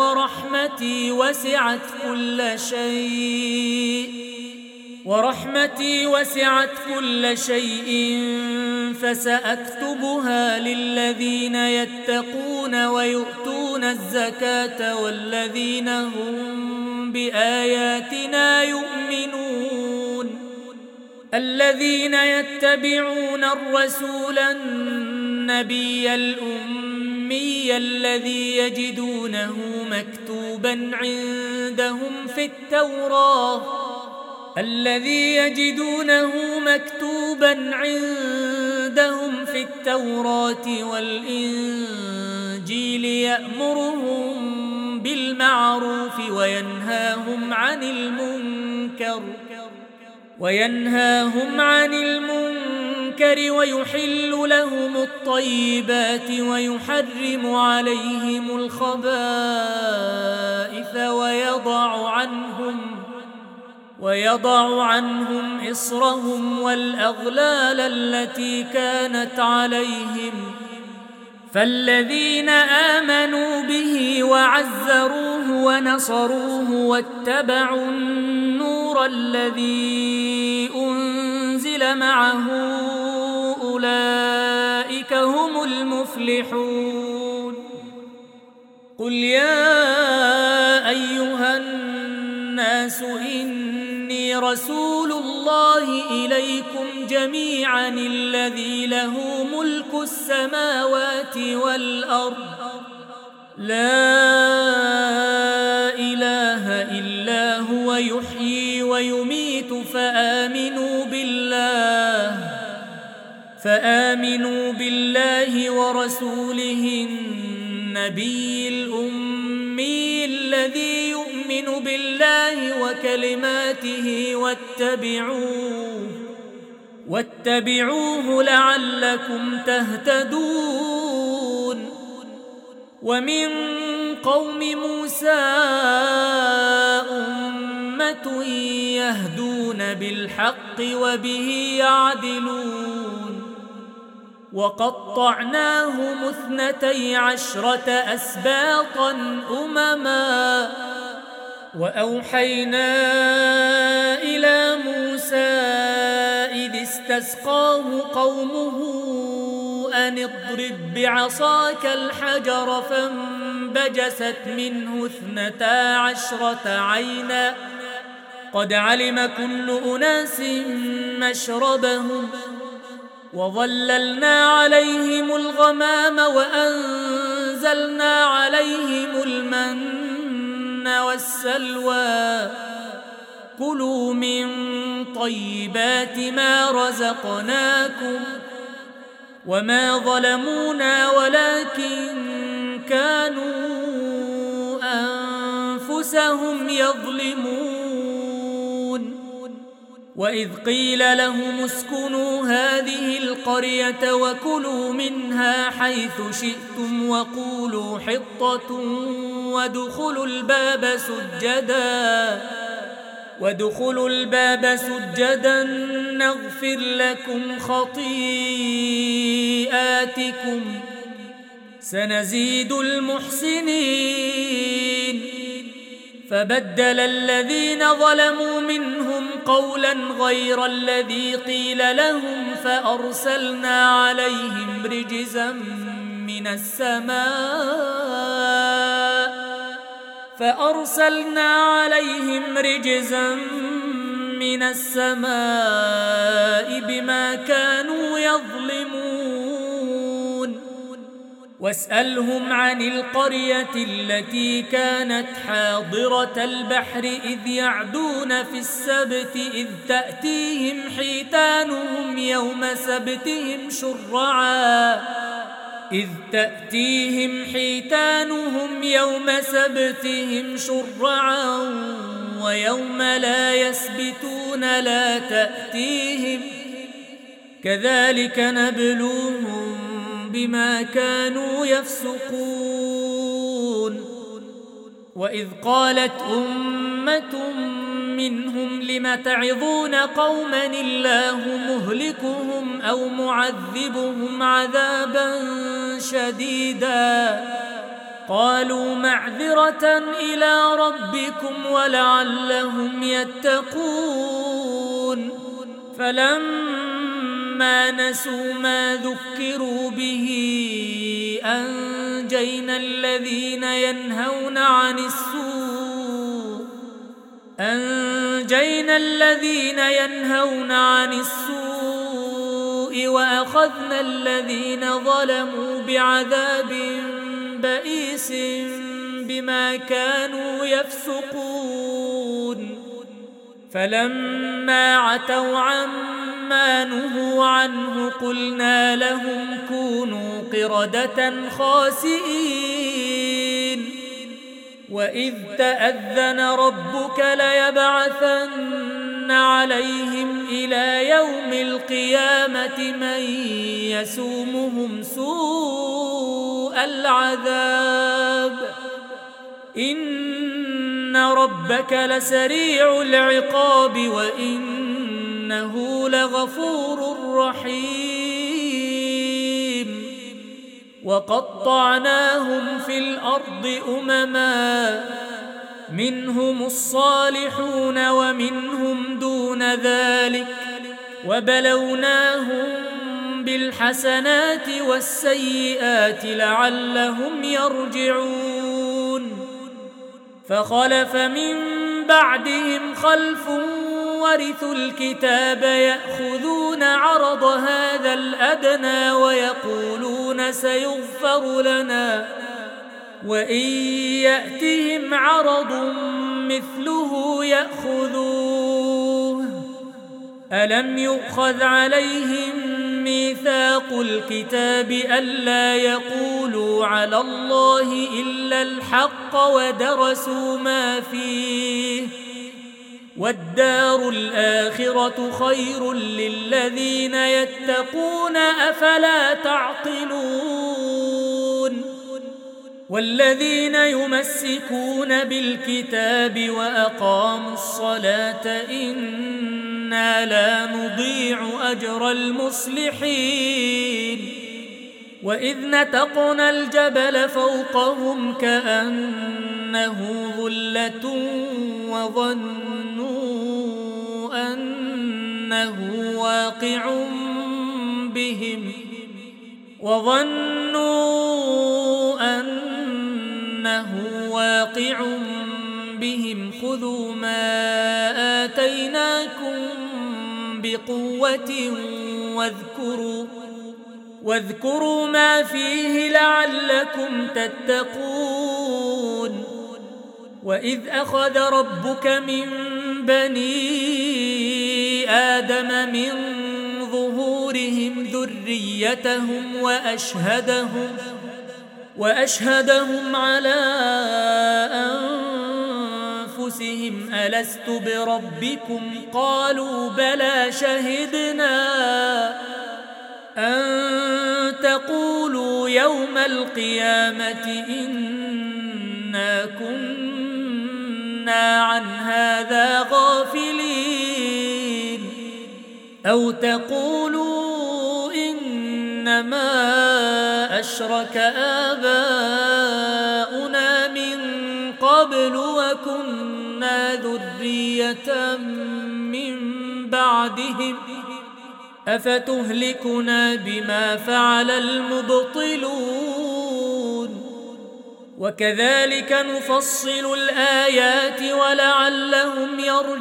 ورحمتي وسعت كل شيء فسأكتبها للذين يتقون ويؤتون الزكاة والذين هم بآياتنا يؤمنون الذين يتبعون الرسول النبي الأمي الذي يجدونه مكتوبا عندهم في التوراة والإنجيل يأمرهم بالمعروف وينهاهم عن المنكر ويحل لهم الطيبات ويحرم عليهم الخبائث ويضع عنهم إصرهم والأغلال التي كانت عليهم فالذين آمنوا به وعزروه ونصروه واتبعوا النور الذي أنزل معه أولئك هم المفلحون قل يا أيها الناس إني رسول الله إليكم جميعا الذي له ملك السماوات والأرض لا إله إلا هو يحيي ويميت فآمنوا بالله ورسوله النبي الأمي الذي يؤمن بالله وكلماته واتبعوه لعلكم تهتدون ومن قوم موسى أمة يهدون بالحق وبه يعدلون وقطعناهم 12 أسباطا أمما وأوحينا إلى موسى إذ استسقاه قومه أن اضرب بعصاك الحجر فانبجست منه 12 عينا قد علم كل أناس مشربهم وظللنا عليهم الغمام وأنزلنا عليهم المن والسلوى كلوا من طيبات ما رزقناكم وما ظلمونا ولكن كانوا أنفسهم يظلمون وإذ قيل لهم اسكنوا هذه القرية وكلوا منها حيث شئتم وقولوا حطة وادخلوا الباب سجدا نغفر لكم خطيئاتكم سنزيد المحسنين فبدل الذين ظلموا منهم قولا غير الذي قيل لهم فأرسلنا عليهم رجزا من السماء بما كانوا يظلمون. واسألهم عن القرية التي كانت حاضرة البحر إذ يعدون في السبت إذ تأتيهم حيتانهم يوم سبتهم شرعا ويوم لا يسبتون لا تأتيهم كذلك نبلوهم بما كانوا يفسقون. وإذ قالت أمة منهم لم تعظون قوما الله مهلكهم أو معذبهم عذابا شديدا قالوا معذرة إلى ربكم ولعلهم يتقون. فلما نسوا ما ذكروا به أنجينا الذين ينهون عن السوء وأخذنا الذين ظلموا بعذاب بئيس بما كانوا يفسقون. فلما عتوا عما نهوا عنه قلنا لهم كونوا قردة خاسئين. وإذ تأذن ربك ليبعثن عليهم إلى يوم القيامة من يسومهم سوء العذاب إن ربك لسريع العقاب وإنه لغفور رحيم. وقطعناهم في الأرض أمما منهم الصالحون ومنهم دون ذلك وبلوناهم بالحسنات والسيئات لعلهم يرجعون. فخلف من بعدهم خلف ورثوا الكتاب يأخذون عرض هذا الأدنى ويقولون سيغفر لنا وإن يأتهم عرض مثله يأخذوه. ألم يؤخذ عليهم ميثاق الكتاب ألا يقولوا على الله إلا الحق ودرسوا ما فيه والدار الآخرة خير للذين يتقون أفلا تعقلون. والذين يمسكون بالكتاب وأقاموا الصلاة إنا لا نضيع أجر المصلحين. وإذ نتقنا الجبل فوقهم كأنه ظلة وظنوا أنه واقع بهم خذوا ما آتيناكم بقوة واذكروا ما فيه لعلكم تتقون. وإذ أخذ ربك من بني آدم من ظهورهم ذريتهم وأشهدهم على أنفسهم ألست بربكم قالوا بلى شهدنا أن تقولوا يوم القيامة إنا كنا عن هذا غافلين أو تقولوا إنما أشرك آباؤنا من قبل وكنا ذرية من بعدهم أفتهلكنا بما فعل المبطلون وكذلك نفصل الآيات ولعلهم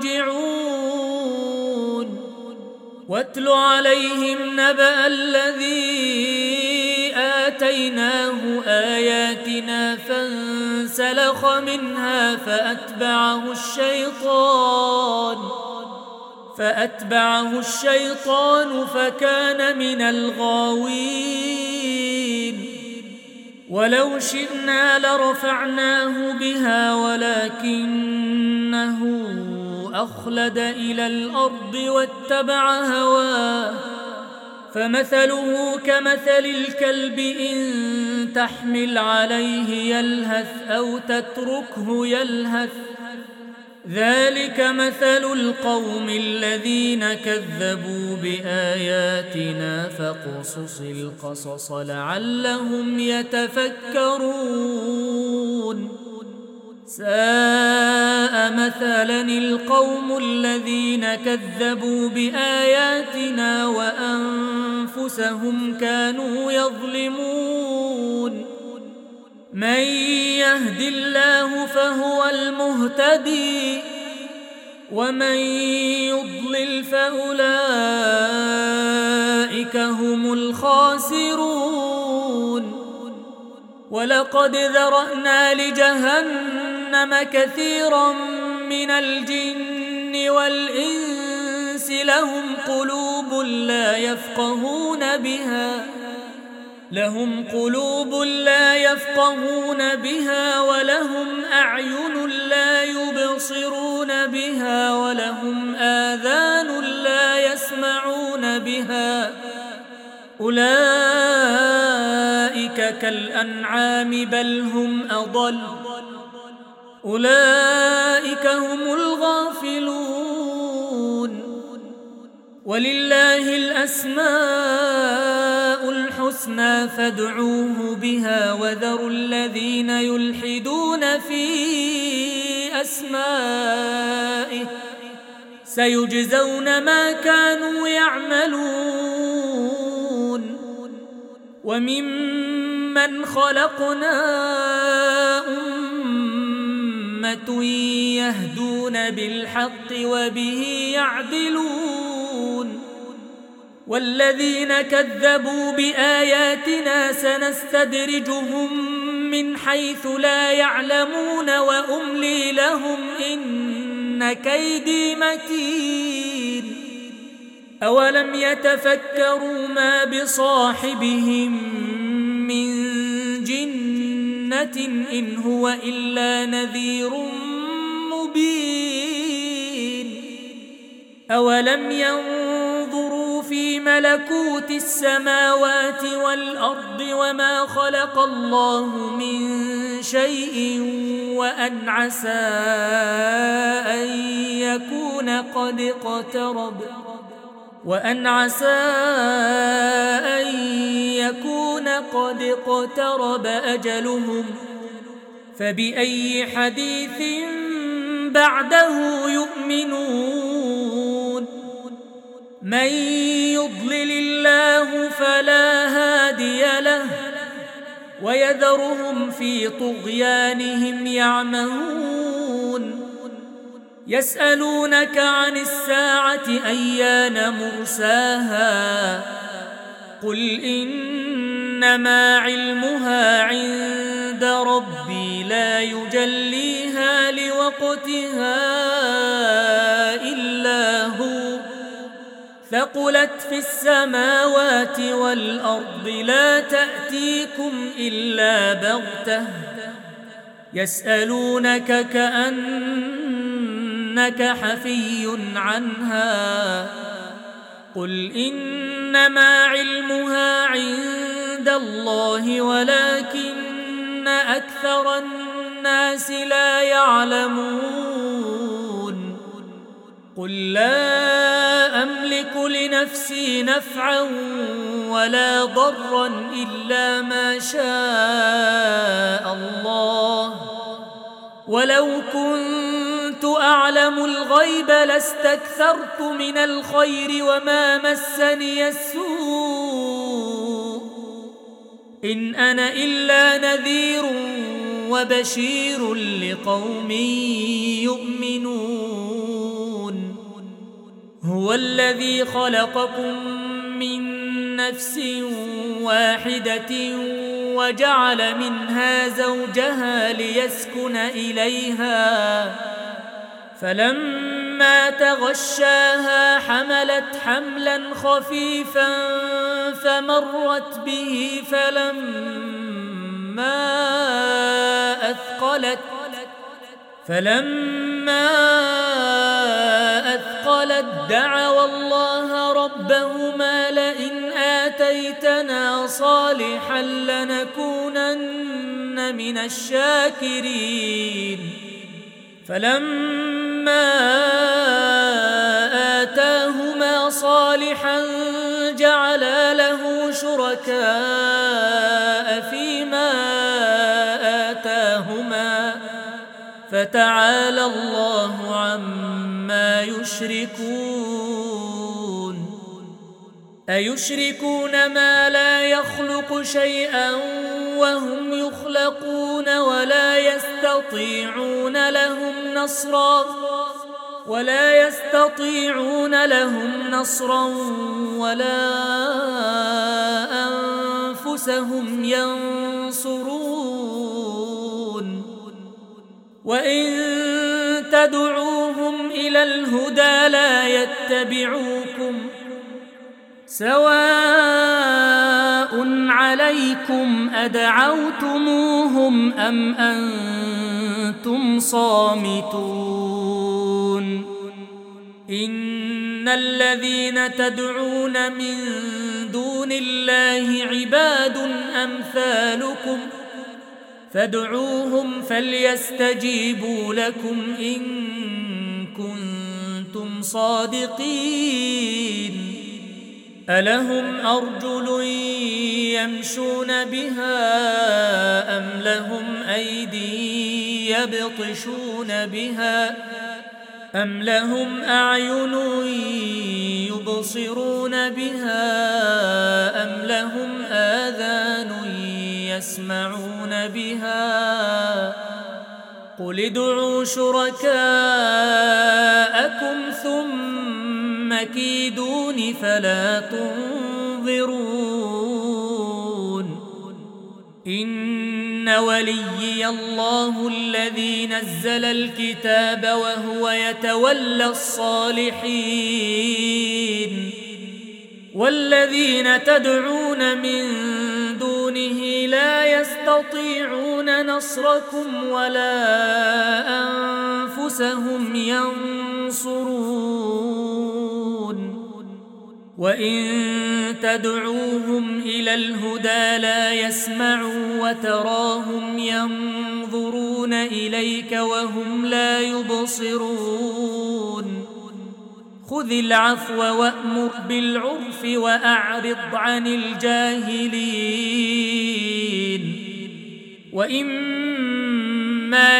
يرجعون واتل عليهم نبأ الذي آتيناه آياتنا فانسلخ منها فأتبعه الشيطان فكان من الغاوين ولو شئنا لرفعناه بها ولكنه أخلد إلى الأرض واتبع هواه فمثله كمثل الكلب إن تحمل عليه يلهث أو تتركه يلهث ذلك مثل القوم الذين كذبوا بآياتنا فاقصص القصص لعلهم يتفكرون ساء مثلا القوم الذين كذبوا بآياتنا وأنفسهم كانوا يظلمون من يهد الله فهو المهتدي ومن يضلل فأولئك هم الخاسرون ولقد ذرأنا لجهنم كثيرا من الجن والإنس لهم قلوب لا يفقهون بها ولهم أعين لا يبصرون بها ولهم آذان لا يسمعون بها أولئك كالأنعام بل هم أضل أولئك هم الغافلون ولله الأسماء الحسنى فادعوه بها وذروا الذين يلحدون في أسمائه سيجزون ما كانوا يعملون وممن خلقنا أمة يهدون بالحق وبه يعدلون والذين كذبوا بآياتنا سنستدرجهم من حيث لا يعلمون وأملي لهم إن كيدي متين أولم يتفكروا ما بصاحبهم من جنة إن هو إلا نذير مبين أولم ينظروا في ملكوت السماوات والأرض وما خلق الله من شيء وأن عسى أن يكون قد اقترب أجلهم فبأي حديث بعده يؤمنون من يضلل الله فلا هادي له ويذرهم في طغيانهم يعمهون يسألونك عن الساعة أيان مرساها قل إنما علمها عند ربي لا يجليها لوقتها إلا هو ثقلت في السماوات والأرض لا تأتيكم إلا بغتة يسألونك كأنك حفي عنها قل إنما علمها عند الله ولكن أكثر الناس لا يعلمون قل لا أملك لنفسي نفعا ولا ضرا إلا ما شاء الله ولو كنت أعلم الغيب لاستكثرت من الخير وما مسني السوء إن أنا إلا نذير وبشير لقوم يؤمنون هو الذي خلقكم من نفس واحدة وجعل منها زوجها ليسكن إليها فلما تغشاها حملت حملا خفيفا فمرت به فلما أثقلت دعوا الله ربهما لئن آتيتنا صالحا لنكونن من الشاكرين فلما آتاهما صالحا جعلا له شركاء فيما آتاهما فتعالى الله عما يشركون أيشركون ما لا يخلق شيئا وهم يخلقون ولا يستطيعون لهم نصرا ولا أنفسهم ينصرون وإن تدعوهم إلى الهدى لا يتبعوكم سواء عليكم أدعوتموهم أم أنتم صامتون إن الذين تدعون من دون الله عباد أمثالكم فادعوهم فليستجيبوا لكم إن كنتم صادقين ألهم أرجل يمشون بها أم لهم أيدي يبطشون بها أم لهم أعين يبصرون بها أم لهم آذان يسمعون بها قل ادعوا شركاءكم ثم كيدون فلا تنظرون إن وليي الله الذي نزل الكتاب وهو يتولى الصالحين والذين تدعون من دونه لا يستطيعون نصركم ولا أنفسهم ينصرون وإن تدعوهم إلى الهدى لا يسمعوا وتراهم ينظرون إليك وهم لا يبصرون خذ العفو وأمر بالعرف وأعرض عن الجاهلين وإما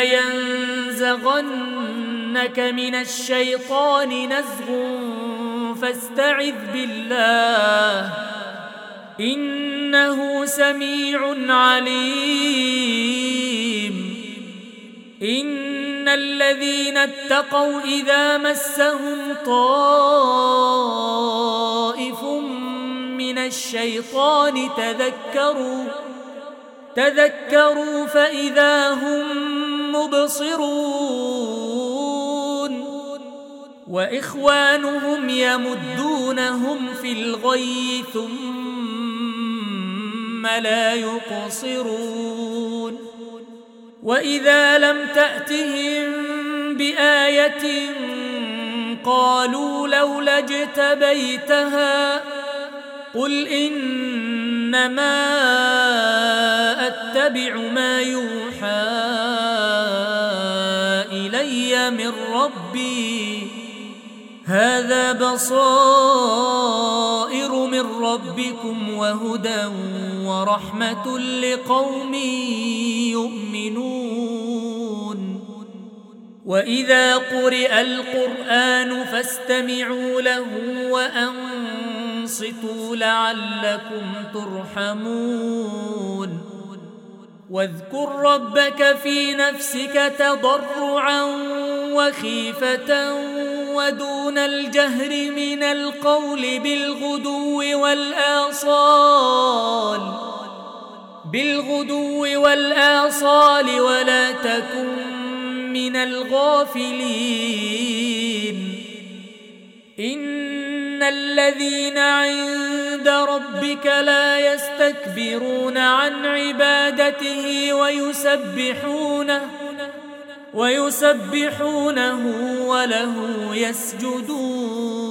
ينزغنك من الشيطان نزغ فاستعذ بالله إنه سميع عليم إن الذين اتقوا إذا مسهم طائف من الشيطان تذكروا فإذا هم مبصرون وإخوانهم يمدونهم في الغي ثم لا يقصرون وإذا لم تأتهم بآية قالوا لولا اجتبيتها قل إنما أتبع ما يوحى إلي من ربي هذا بصائر من ربكم وهدى ورحمة لقوم يؤمنون وإذا قرئ القرآن فاستمعوا له وأنصتوا لعلكم ترحمون واذكر ربك في نفسك تضرعا وخيفة ودون الجهر من القول بالغدو والآصال ولا تكن من الغافلين إن الذين عند ربك لا يستكبرون عن عبادته ويسبحونه وله يسجدون